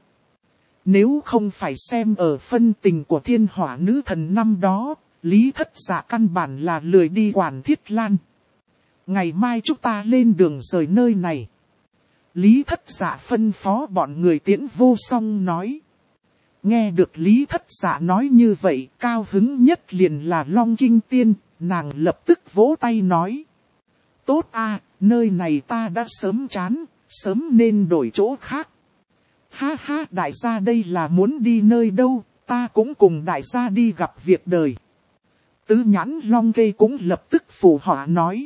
Nếu không phải xem ở phân tình của thiên hỏa nữ thần năm đó, Lý Thất Dạ căn bản là lười đi quản Thiết Lan. Ngày mai chúng ta lên đường rời nơi này. Lý Thất Dạ phân phó bọn người Tiễn Vô Song nói. Nghe được Lý Thất Dạ nói như vậy, cao hứng nhất liền là Long Kinh Tiên, nàng lập tức vỗ tay nói. Tốt a, nơi này ta đã sớm chán, sớm nên đổi chỗ khác. Ha ha, đại gia đây là muốn đi nơi đâu, ta cũng cùng đại gia đi gặp việc đời. Tứ Nhãn Long Kê cũng lập tức phụ họa nói.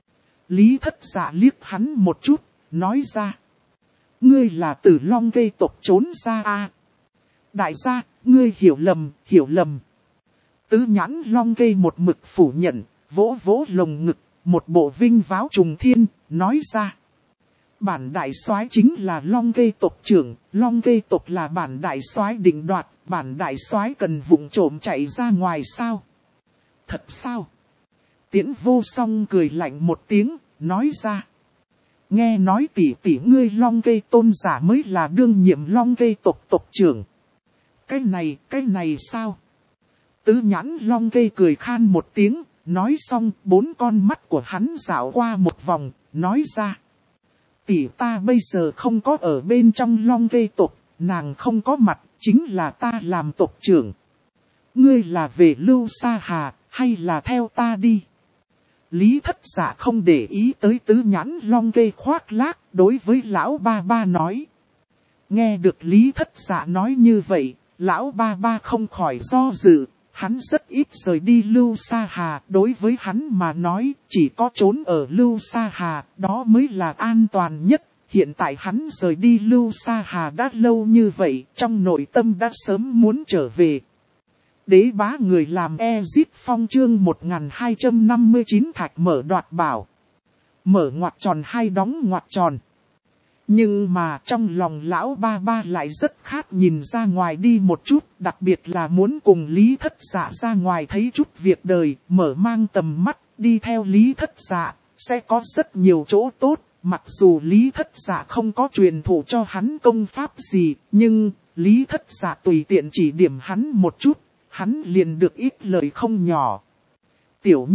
Lý Thất Dạ liếc hắn một chút, nói ra. Ngươi là từ Long Kê tộc trốn ra a. Đại gia, ngươi hiểu lầm. Tứ Nhãn Long Kê một mực phủ nhận, vỗ vỗ lồng ngực, một bộ vinh váo trùng thiên, nói ra. Bản đại soái chính là Long Kê tộc trưởng, Long Kê tộc là bản đại soái định đoạt, bản đại soái cần vụng trộm chạy ra ngoài sao? Thật sao? Tiễn Vô Song cười lạnh một tiếng, nói ra. Nghe nói tỷ ngươi Long Kê tôn giả mới là đương nhiệm Long Kê tộc tộc trưởng. Cái này sao? Tứ Nhãn Long Kê cười khan một tiếng, nói xong 4 con mắt của hắn dạo qua một vòng, nói ra. Tỷ ta bây giờ không có ở bên trong Long Kê tộc, nàng không có mặt, chính là ta làm tộc trưởng. Ngươi là về Lưu Sa Hà, hay là theo ta đi? Lý Thất Dạ không để ý tới Tứ Nhãn Long Kê khoác lác, đối với lão ba ba nói. Nghe được Lý Thất Dạ nói như vậy, lão ba ba không khỏi do dự, hắn rất ít rời đi Lưu Sa Hà, đối với hắn mà nói, chỉ có trốn ở Lưu Sa Hà, đó mới là an toàn nhất. Hiện tại hắn rời đi Lưu Sa Hà đã lâu như vậy, trong nội tâm đã sớm muốn trở về. Đế bá người làm Ezit Phong chương 1259 thạch mở đoạt bảo. Mở ngoặc tròn hay đóng ngoặc tròn. Nhưng mà trong lòng lão ba ba lại rất khát nhìn ra ngoài đi một chút, đặc biệt là muốn cùng Lý Thất Dạ ra ngoài thấy chút việc đời, mở mang tầm mắt, đi theo Lý Thất Dạ, sẽ có rất nhiều chỗ tốt. Mặc dù Lý Thất Dạ không có truyền thụ cho hắn công pháp gì, nhưng Lý Thất Dạ tùy tiện chỉ điểm hắn một chút, hắn liền được ít lời không nhỏ. Tiểu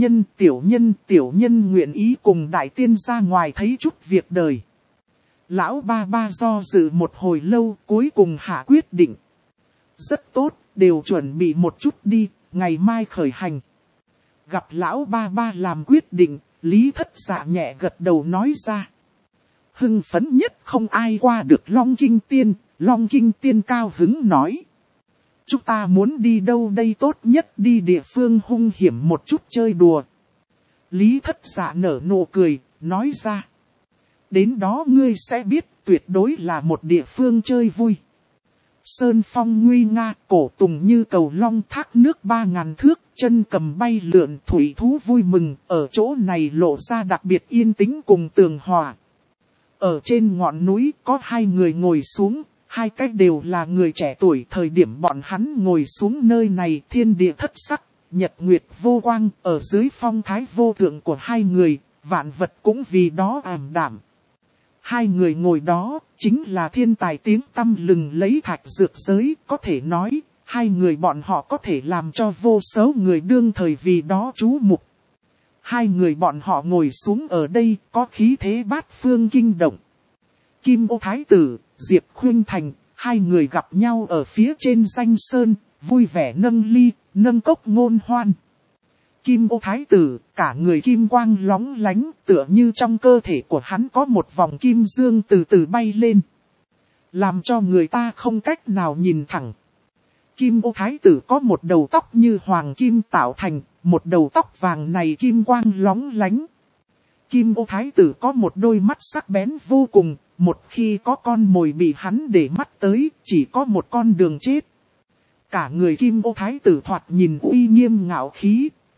nhân nguyện ý cùng đại tiên ra ngoài thấy chút việc đời. Lão ba ba do dự một hồi lâu, cuối cùng hạ quyết định. Rất tốt, đều chuẩn bị một chút đi, ngày mai khởi hành. Gặp lão ba ba làm quyết định, Lý Thất Dạ nhẹ gật đầu nói ra. Hưng phấn nhất không ai qua được Long Kinh Tiên, Long Kinh Tiên cao hứng nói. Chúng ta muốn đi đâu đây, tốt nhất đi địa phương hung hiểm một chút chơi đùa. Lý Thất Dạ nở nụ cười, nói ra. Đến đó ngươi sẽ biết tuyệt đối là một địa phương chơi vui. Sơn phong nguy nga, cổ tùng như cầu long, thác nước 3000 thước, chân cầm bay lượn, thủy thú vui mừng, ở chỗ này lộ ra đặc biệt yên tĩnh cùng tường hòa. Ở trên ngọn núi có 2 người ngồi xuống, 2 cách đều là người trẻ tuổi. Thời điểm bọn hắn ngồi xuống nơi này, thiên địa thất sắc, nhật nguyệt vô quang, ở dưới phong thái vô thượng của 2 người, vạn vật cũng vì đó ảm đạm. 2 người ngồi đó, chính là thiên tài tiếng tăm lừng lấy thạch dược giới, có thể nói, 2 người bọn họ có thể làm cho vô số người đương thời vì đó chú mục. 2 người bọn họ ngồi xuống ở đây, có khí thế bát phương kinh động. Kim Ô Thái Tử, Diệp Khuynh Thành, 2 người gặp nhau ở phía trên danh sơn, vui vẻ nâng ly, nâng cốc ngôn hoan. Kim Ô Thái Tử, cả người kim quang lóng lánh, tựa như trong cơ thể của hắn có một vòng kim dương từ từ bay lên. Làm cho người ta không cách nào nhìn thẳng. Kim Ô Thái Tử có một đầu tóc như hoàng kim tạo thành, một đầu tóc vàng này kim quang lóng lánh. Kim Ô Thái Tử có một đôi mắt sắc bén vô cùng, một khi có con mồi bị hắn để mắt tới, chỉ có một con đường chết. Cả người Kim Ô Thái Tử thoạt nhìn uy nghiêm ngạo khí,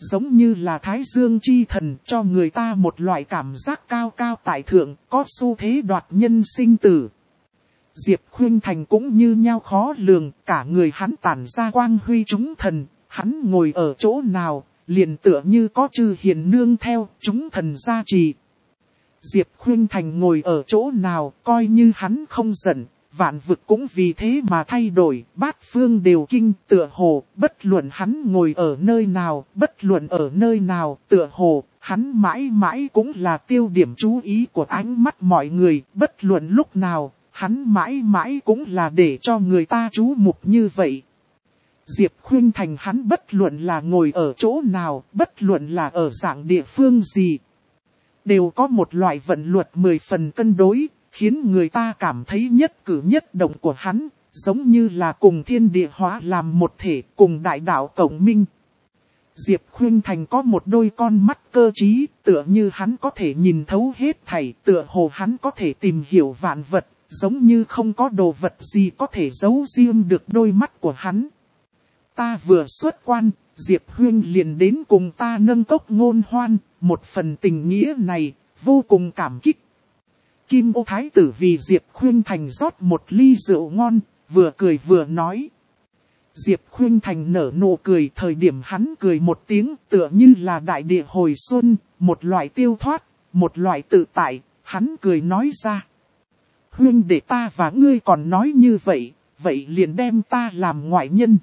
giống như là Thái Dương chi thần, cho người ta một loại cảm giác cao cao tại thượng, có xu thế đoạt nhân sinh tử. Diệp Khuynh Thành cũng như nhau khó lường, cả người hắn tản ra quang huy chúng thần, hắn ngồi ở chỗ nào, liền tựa như có chư hiền nương theo, chúng thần gia trì. Diệp Khuynh Thành ngồi ở chỗ nào, coi như hắn không giận, vạn vực cũng vì thế mà thay đổi, bát phương đều kinh, tựa hồ, bất luận hắn ngồi ở nơi nào, bất luận ở nơi nào, tựa hồ, hắn mãi mãi cũng là tiêu điểm chú ý của ánh mắt mọi người, bất luận lúc nào, hắn mãi mãi cũng là để cho người ta chú mục như vậy. Diệp Khuynh Thành hắn bất luận là ngồi ở chỗ nào, bất luận là ở dạng địa phương gì, đều có một loại vận luật 10 phần cân đối, khiến người ta cảm thấy nhất cử nhất động của hắn, giống như là cùng thiên địa hóa làm một thể, cùng đại đạo cộng minh. Diệp Khuynh Thành có một đôi con mắt cơ trí, tựa như hắn có thể nhìn thấu hết thảy, tựa hồ hắn có thể tìm hiểu vạn vật, giống như không có đồ vật gì có thể giấu riêng được đôi mắt của hắn. Ta vừa xuất quan, Diệp Huynh liền đến cùng ta nâng cốc ngôn hoan, một phần tình nghĩa này, vô cùng cảm kích. Kim Ô Thái tử vì Diệp Khuynh Thành rót một ly rượu ngon, vừa cười vừa nói. Diệp Khuynh Thành nở nụ cười, thời điểm hắn cười một tiếng tựa như là đại địa hồi xuân, một loại tiêu thoát, một loại tự tại, hắn cười nói ra. Huynh để ta và ngươi còn nói như vậy, vậy liền đem ta làm ngoại nhân.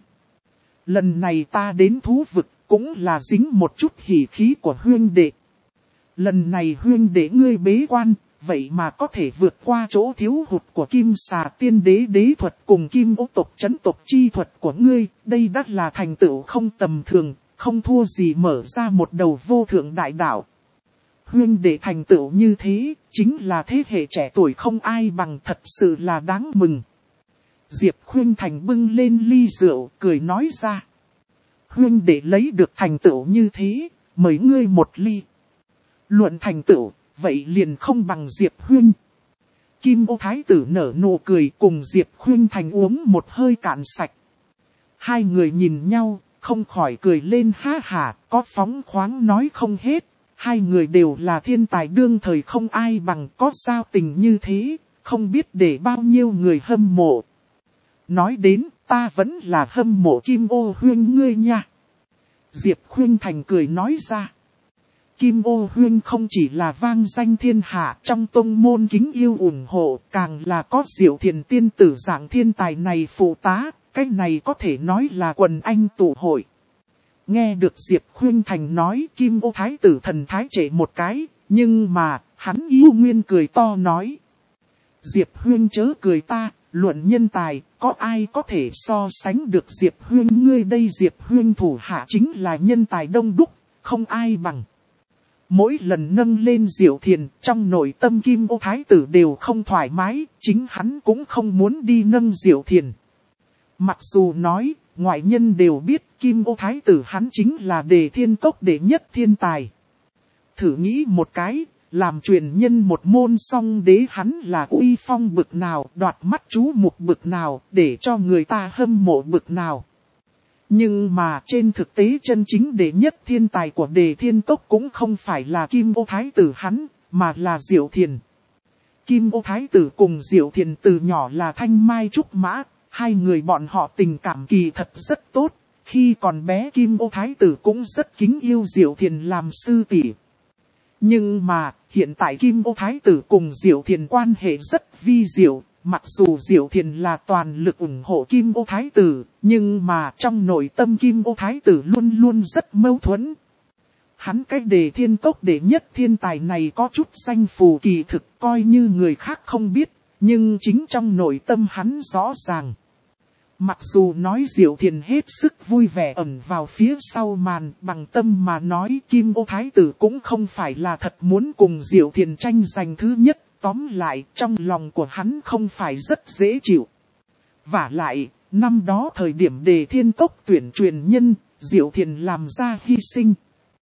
Lần này ta đến thú vực, cũng là dính một chút hỉ khí của huynh đệ. Lần này huynh đệ ngươi bế quan, vậy mà có thể vượt qua chỗ thiếu hụt của Kim Xà Tiên Đế đế thuật cùng Kim Ô tộc chấn tộc chi thuật của ngươi, đây đắt là thành tựu không tầm thường, không thua gì mở ra một đầu vô thượng đại đạo. Huynh đệ thành tựu như thế, chính là thế hệ trẻ tuổi không ai bằng, thật sự là đáng mừng. Diệp Khuynh Thành bưng lên ly rượu, cười nói ra. Huynh đệ lấy được thành tựu như thế, mời ngươi một ly. Luận thành tựu, vậy liền không bằng Diệp Huynh. Kim Ô Thái tử nở nụ cười, cùng Diệp Khuynh Thành uống một hơi cạn sạch. Hai người nhìn nhau, không khỏi cười lên ha hả, có phóng khoáng nói không hết. Hai người đều là thiên tài đương thời không ai bằng, có sao tình như thế, không biết để bao nhiêu người hâm mộ. Nói đến, ta vẫn là hâm mộ Kim Ô Huynh ngươi nha. Diệp Khuynh Thành cười nói ra. Kim Ô Huynh không chỉ là vang danh thiên hạ, trong tông môn kính yêu ủng hộ, càng là có Diệu Thiền tiên tử dạng thiên tài này phụ tá, cái này có thể nói là quần anh tụ hội. Nghe được Diệp Khuynh Thành nói, Kim Ô Thái tử thần thái trệ một cái, nhưng mà, hắn yêu nguyên cười to nói. Diệp Huynh chớ cười ta, luận nhân tài, có ai có thể so sánh được Diệp Huynh ngươi đây. Diệp Huynh thủ hạ chính là nhân tài đông đúc, không ai bằng. Mỗi lần nâng lên Diệu Thiền, trong nội tâm Kim Ô Thái tử đều không thoải mái, chính hắn cũng không muốn đi nâng Diệu Thiền. Mặc dù nói, ngoại nhân đều biết Kim Ô Thái tử hắn chính là Đề Thiên Cốc đệ nhất thiên tài. Thử nghĩ một cái, làm truyền nhân một môn song đế hắn là uy phong bực nào, đoạt mắt chú mục bực nào, để cho người ta hâm mộ bực nào. Nhưng mà trên thực tế chân chính đệ nhất thiên tài của Đề Thiên Cốc cũng không phải là Kim Ô Thái tử hắn, mà là Diệu Thiền. Kim Ô Thái tử cùng Diệu Thiền từ nhỏ là thanh mai trúc mã, hai người bọn họ tình cảm kỳ thật rất tốt. Khi còn bé Kim Ô Thái tử cũng rất kính yêu Diệu Thiền làm sư tỷ. Nhưng mà, hiện tại Kim Ô Thái tử cùng Diệu Thiền quan hệ rất vi diệu, mặc dù Diệu Thiền là toàn lực ủng hộ Kim Ô Thái tử, nhưng mà trong nội tâm Kim Ô Thái tử luôn luôn rất mâu thuẫn. Hắn cái Đề Thiên Cốc đệ nhất thiên tài này có chút danh phù kỳ thực, coi như người khác không biết, nhưng chính trong nội tâm hắn rõ ràng. Mặc dù nói Diệu Thiền hết sức vui vẻ ẩn vào phía sau màn, bằng tâm mà nói Kim Ô Thái tử cũng không phải là thật muốn cùng Diệu Thiền tranh giành thứ nhất, tóm lại trong lòng của hắn không phải rất dễ chịu. Vả lại, năm đó thời điểm Đề Thiên Cốc tuyển truyền nhân, Diệu Thiền làm ra hy sinh.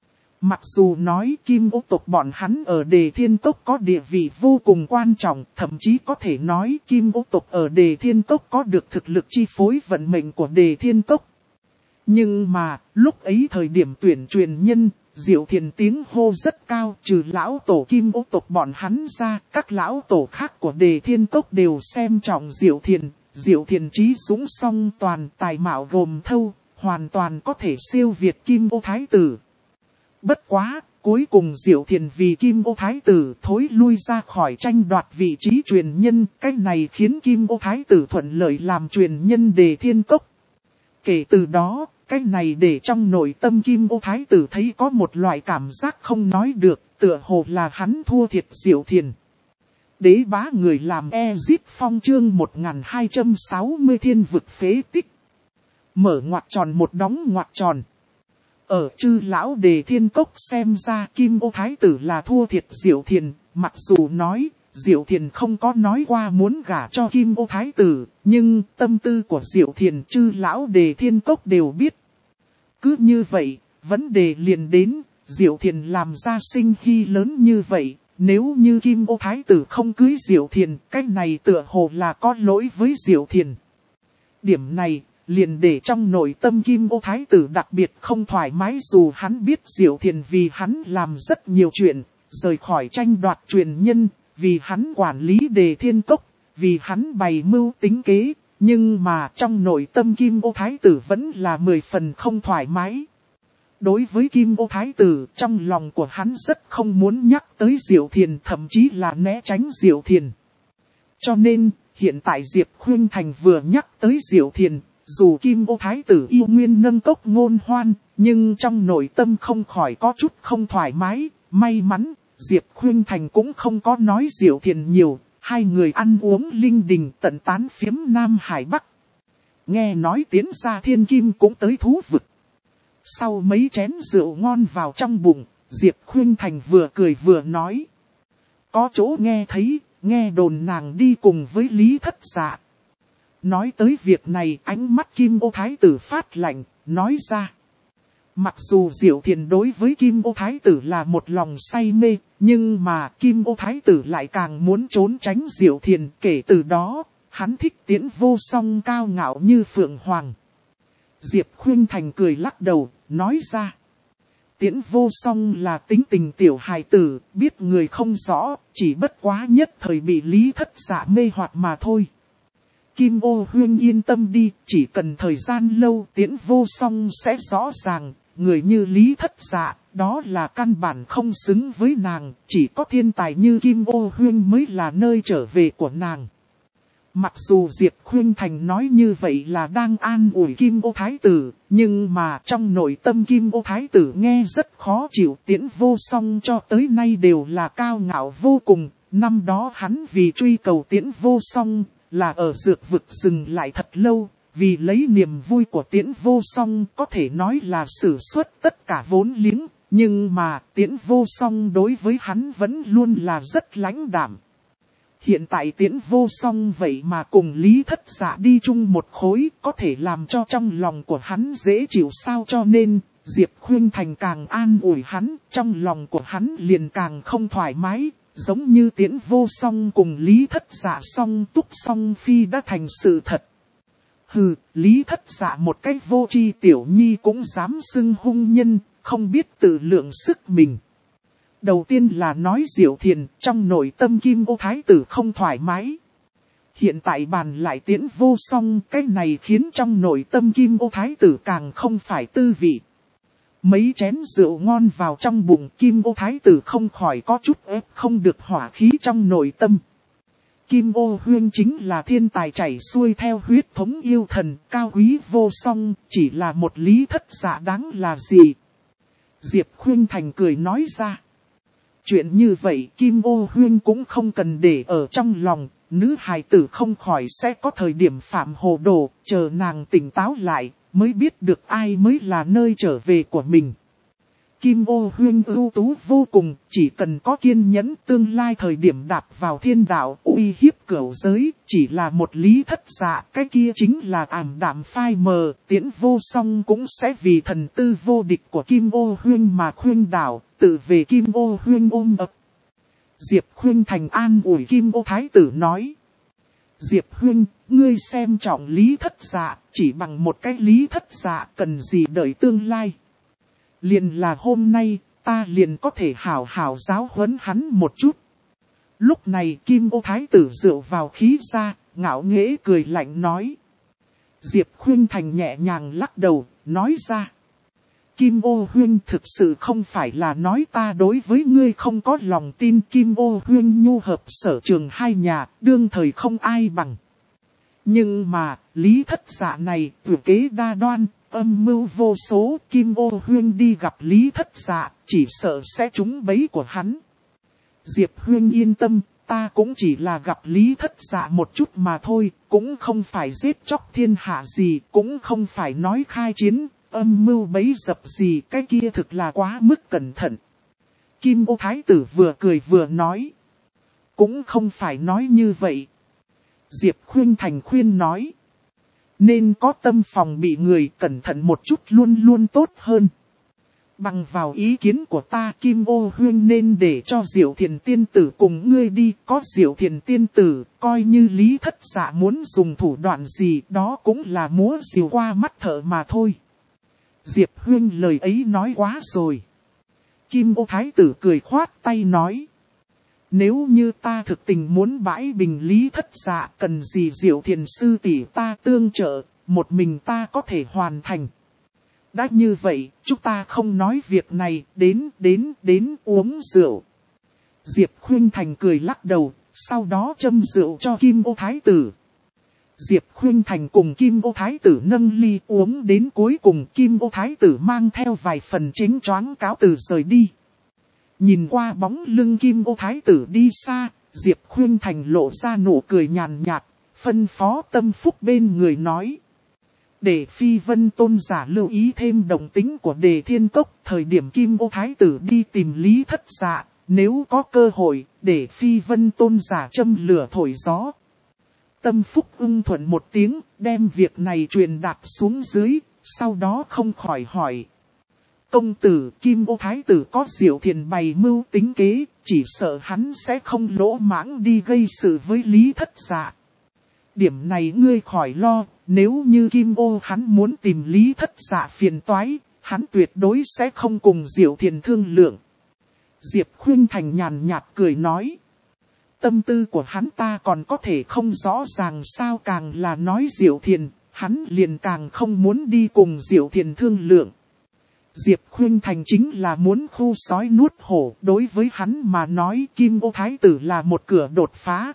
Mặc dù nói Kim Ô tộc bọn hắn ở Đề Thiên Cốc có địa vị vô cùng quan trọng, thậm chí có thể nói Kim Ô tộc ở Đề Thiên Cốc có được thực lực chi phối vận mệnh của Đề Thiên Cốc. Nhưng mà, lúc ấy thời điểm tuyển truyền nhân, Diệu Thiền tiếng hô rất cao, trừ lão tổ Kim Ô tộc bọn hắn ra, các lão tổ khác của Đề Thiên Cốc đều xem trọng Diệu Thiền. Diệu Thiền trí dũng song toàn, tài mạo gồm thâu, hoàn toàn có thể siêu việt Kim Ô Thái Tử. Bất quá, cuối cùng Diệu Thiền vì Kim Ô Thái Tử thối lui ra khỏi tranh đoạt vị trí truyền nhân, cái này khiến Kim Ô Thái Tử thuận lợi làm truyền nhân Đề Thiên Cốc. Kể từ đó, cái này để trong nội tâm Kim Ô Thái Tử thấy có một loại cảm giác không nói được, tựa hồ là hắn thua thiệt Diệu Thiền. Đế bá người làm Ezip Phong chương 1260 thiên vực phế tích. Mở ngoặc tròn một đóng ngoặc tròn. Ở chư lão Đề Thiên Cốc xem ra Kim Ô Thái Tử là thua thiệt Diệu Thiền, mặc dù nói Diệu Thiền không có nói qua muốn gả cho Kim Ô Thái Tử, nhưng tâm tư của Diệu Thiền chư lão Đề Thiên Cốc đều biết. Cứ như vậy, vấn đề liền đến, Diệu Thiền làm ra sinh hy lớn như vậy, nếu như Kim Ô Thái Tử không cưới Diệu Thiền, cái này tựa hồ là có lỗi với Diệu Thiền. Điểm này, liền để trong nội tâm Kim Ô Thái Tử đặc biệt không thoải mái dù hắn biết Diệu Thiền vì hắn làm rất nhiều chuyện, rời khỏi tranh đoạt truyền nhân, vì hắn quản lý Đề Thiên Cốc, vì hắn bày mưu tính kế, nhưng mà trong nội tâm Kim Ô Thái Tử vẫn là 10 phần không thoải mái. Đối với Kim Ô Thái Tử, trong lòng của hắn rất không muốn nhắc tới Diệu Thiền, thậm chí là né tránh Diệu Thiền. Cho nên, hiện tại Diệp Khuynh Thành vừa nhắc tới Diệu Thiền, dù Kim Ô Thái Tử yêu nguyên nâng cốc ngôn hoan, nhưng trong nội tâm không khỏi có chút không thoải mái. May mắn, Diệp Khuynh Thành cũng không có nói Diệu Thiền nhiều, hai người ăn uống linh đình tận tán phiếm Nam Hải Bắc. Nghe nói tiến ra thiên kim cũng tới thú vực. Sau mấy chén rượu ngon vào trong bụng, Diệp Khuynh Thành vừa cười vừa nói. Có chỗ nghe thấy, nghe đồn nàng đi cùng với Lý Thất Dạ. Nói tới việc này ánh mắt Kim Ô Thái Tử phát lạnh, nói ra. Mặc dù Diệu Thiền đối với Kim Ô Thái Tử là một lòng say mê, nhưng mà Kim Ô Thái Tử lại càng muốn trốn tránh Diệu Thiền. Kể từ đó, hắn thích Tiễn Vô Song cao ngạo như Phượng Hoàng. Diệp Khuynh Thành cười lắc đầu, nói ra. Tiễn Vô Song là tính tình tiểu hài tử, biết người không rõ, chỉ bất quá nhất thời bị Lý Thất Dạ mê hoặc mà thôi. Kim Ô Huyên yên tâm đi, chỉ cần thời gian lâu Tiễn Vô Song sẽ rõ ràng, người như Lý Thất Dạ, đó là căn bản không xứng với nàng, chỉ có thiên tài như Kim Ô Huyên mới là nơi trở về của nàng. Mặc dù Diệp Khuynh Thành nói như vậy là đang an ủi Kim Ô Thái Tử, nhưng mà trong nội tâm Kim Ô Thái Tử nghe rất khó chịu. Tiễn Vô Song cho tới nay đều là cao ngạo vô cùng, năm đó hắn vì truy cầu Tiễn Vô Song, là ở dược vực dừng lại thật lâu, vì lấy niềm vui của Tiễn Vô Song có thể nói là sử xuất tất cả vốn liếng, nhưng mà Tiễn Vô Song đối với hắn vẫn luôn là rất lãnh đạm. Hiện tại Tiễn Vô Song vậy mà cùng Lý Thất Dạ đi chung một khối, có thể làm cho trong lòng của hắn dễ chịu sao, cho nên Diệp Khuynh Thành càng an ủi hắn, trong lòng của hắn liền càng không thoải mái. Giống như Tiễn Vô Song cùng Lý Thất Dạ song túc song phi đã thành sự thật. Hừ, Lý Thất Dạ một cái vô tri tiểu nhi cũng dám xưng hung nhân, không biết tự lượng sức mình. Đầu tiên là nói Diệu Thiền, trong nội tâm Kim Ô Thái Tử không thoải mái. Hiện tại bàn lại Tiễn Vô Song, cái này khiến trong nội tâm Kim Ô Thái Tử càng không phải tư vị. Mấy chén rượu ngon vào trong bụng, Kim Ô Thái Tử không khỏi có chút ép không được hỏa khí trong nội tâm. Kim Ô Huyên chính là thiên tài chảy xuôi theo huyết thống yêu thần, cao quý vô song, chỉ là một Lý Thất Dạ đáng là gì? Diệp Khuynh Thành cười nói ra. Chuyện như vậy Kim Ô Huyên cũng không cần để ở trong lòng, nữ hài tử không khỏi sẽ có thời điểm phạm hồ đồ, chờ nàng tỉnh táo lại, mới biết được ai mới là nơi trở về của mình. Kim Ô Huyên ưu tú vô cùng, chỉ cần có kiên nhẫn tương lai thời điểm đạp vào thiên đạo uy hiếp cửu giới, chỉ là một Lý Thất Dạ, cái kia chính là ảm đạm phai mờ, Tiễn Vô Song cũng sẽ vì thần tư vô địch của Kim Ô Huyên mà khuyên đảo, tự về Kim Ô Huyên ôm ập. Diệp Khuynh Thành an ủi Kim Ô Thái Tử nói. Diệp Huyên, ngươi xem trọng Lý Thất Dạ, chỉ bằng một cái Lý Thất Dạ cần gì đợi tương lai. Liền là hôm nay, ta liền có thể hảo hảo giáo huấn hắn một chút. Lúc này Kim Ô Thái tử dựa vào khí ra, ngạo nghễ cười lạnh nói. Diệp Khuynh Thành nhẹ nhàng lắc đầu, nói ra. Kim Ô Huynh thực sự không phải là nói ta đối với ngươi không có lòng tin. Kim Ô Huynh nhu hợp sở trường hai nhà, đương thời không ai bằng. Nhưng mà, Lý Thất Dạ này, vừa kế đa đoan, âm mưu vô số. Kim Ô Huynh đi gặp Lý Thất Dạ, chỉ sợ sẽ trúng bẫy của hắn. Diệp Huynh yên tâm, ta cũng chỉ là gặp Lý Thất Dạ một chút mà thôi, cũng không phải giết chóc thiên hạ gì, cũng không phải nói khai chiến, âm mưu bấy dập gì, cái kia thực là quá mức cẩn thận. Kim Ô Thái tử vừa cười vừa nói. Cũng không phải nói như vậy. Diệp Khuynh Thành khuyên nói. Nên có tâm phòng bị người, cẩn thận một chút luôn luôn tốt hơn. Bằng vào ý kiến của ta, Kim Ô Huynh nên để cho Diệu Thiền tiên tử cùng ngươi đi. Có Diệu Thiền tiên tử, coi như Lý Thất Dạ muốn dùng thủ đoạn gì, đó cũng là múa diều qua mắt thợ mà thôi. Diệp Huynh lời ấy nói quá rồi. Kim Ô Thái tử cười khoát tay nói. Nếu như ta thực tình muốn bãi bình Lý Thất Dạ, cần gì Diệu Thiền sư tỷ ta tương trợ, một mình ta có thể hoàn thành. Đã như vậy, chúng ta không nói việc này, đến uống rượu. Diệp Khuynh Thành cười lắc đầu, sau đó châm rượu cho Kim Ô Thái tử. Diệp Khuynh Thành cùng Kim Ô Thái tử nâng ly uống đến cuối cùng, Kim Ô Thái tử mang theo vài phần chính choáng cáo từ rời đi. Nhìn qua bóng lưng Kim Ô Thái tử đi xa, Diệp Khuynh Thành lộ ra nụ cười nhàn nhạt, phân phó Tâm Phúc bên người nói. Để Phi Vân tôn giả lưu ý thêm động tính của Đề Thiên Cốc, thời điểm Kim Ô Thái tử đi tìm Lý Thất Dạ, nếu có cơ hội, để Phi Vân tôn giả châm lửa thổi gió. Tâm Phúc ưng thuận một tiếng, đem việc này truyền đạt xuống dưới, sau đó không khỏi hỏi. Công tử Kim Ô Thái tử có Diệu Thiền bày mưu tính kế, chỉ sợ hắn sẽ không lỗ mãng đi gây sự với Lý Thất Dạ. Điểm này ngươi khỏi lo, nếu như Kim Ô hắn muốn tìm Lý Thất Dạ phiền toái, hắn tuyệt đối sẽ không cùng Diệu Thiền thương lượng. Diệp Khuynh Thành nhàn nhạt cười nói. Tâm tư của hắn ta còn có thể không rõ ràng sao, càng là nói Diệu Thiền, hắn liền càng không muốn đi cùng Diệu Thiền thương lượng. Diệp Khuynh Thành chính là muốn khu sói nuốt hổ, đối với hắn mà nói Kim Ô Thái tử là một cửa đột phá.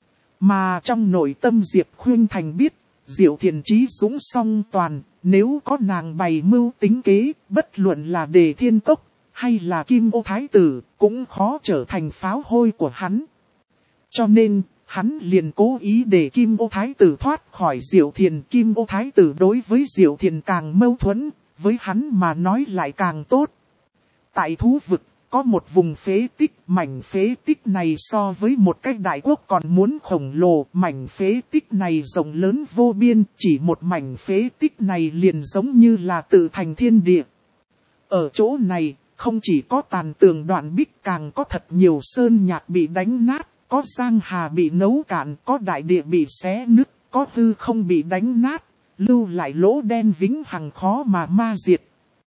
Mà trong nội tâm Diệp Khuynh Thành biết, Diệu Thiền trí dũng song toàn, nếu có nàng bày mưu tính kế, bất luận là Đề Thiên Cốc, hay là Kim Ô Thái tử, cũng khó trở thành pháo hôi của hắn. Cho nên, hắn liền cố ý để Kim Ô Thái tử thoát khỏi Diệu Thiền. Kim Ô Thái tử đối với Diệu Thiền càng mâu thuẫn, với hắn mà nói lại càng tốt. Tại thú vực, có một vùng phế tích, mảnh phế tích này so với một cái đại quốc còn muốn khổng lồ. Mảnh phế tích này rộng lớn vô biên, chỉ một mảnh phế tích này liền giống như là tự thành thiên địa. Ở chỗ này, không chỉ có tàn tường đoạn bích, càng có thật nhiều sơn nhạc bị đánh nát, có giang hà bị nấu cạn, có đại địa bị xé nứt, có hư không bị đánh nát, lưu lại lỗ đen vĩnh hằng khó mà ma diệt.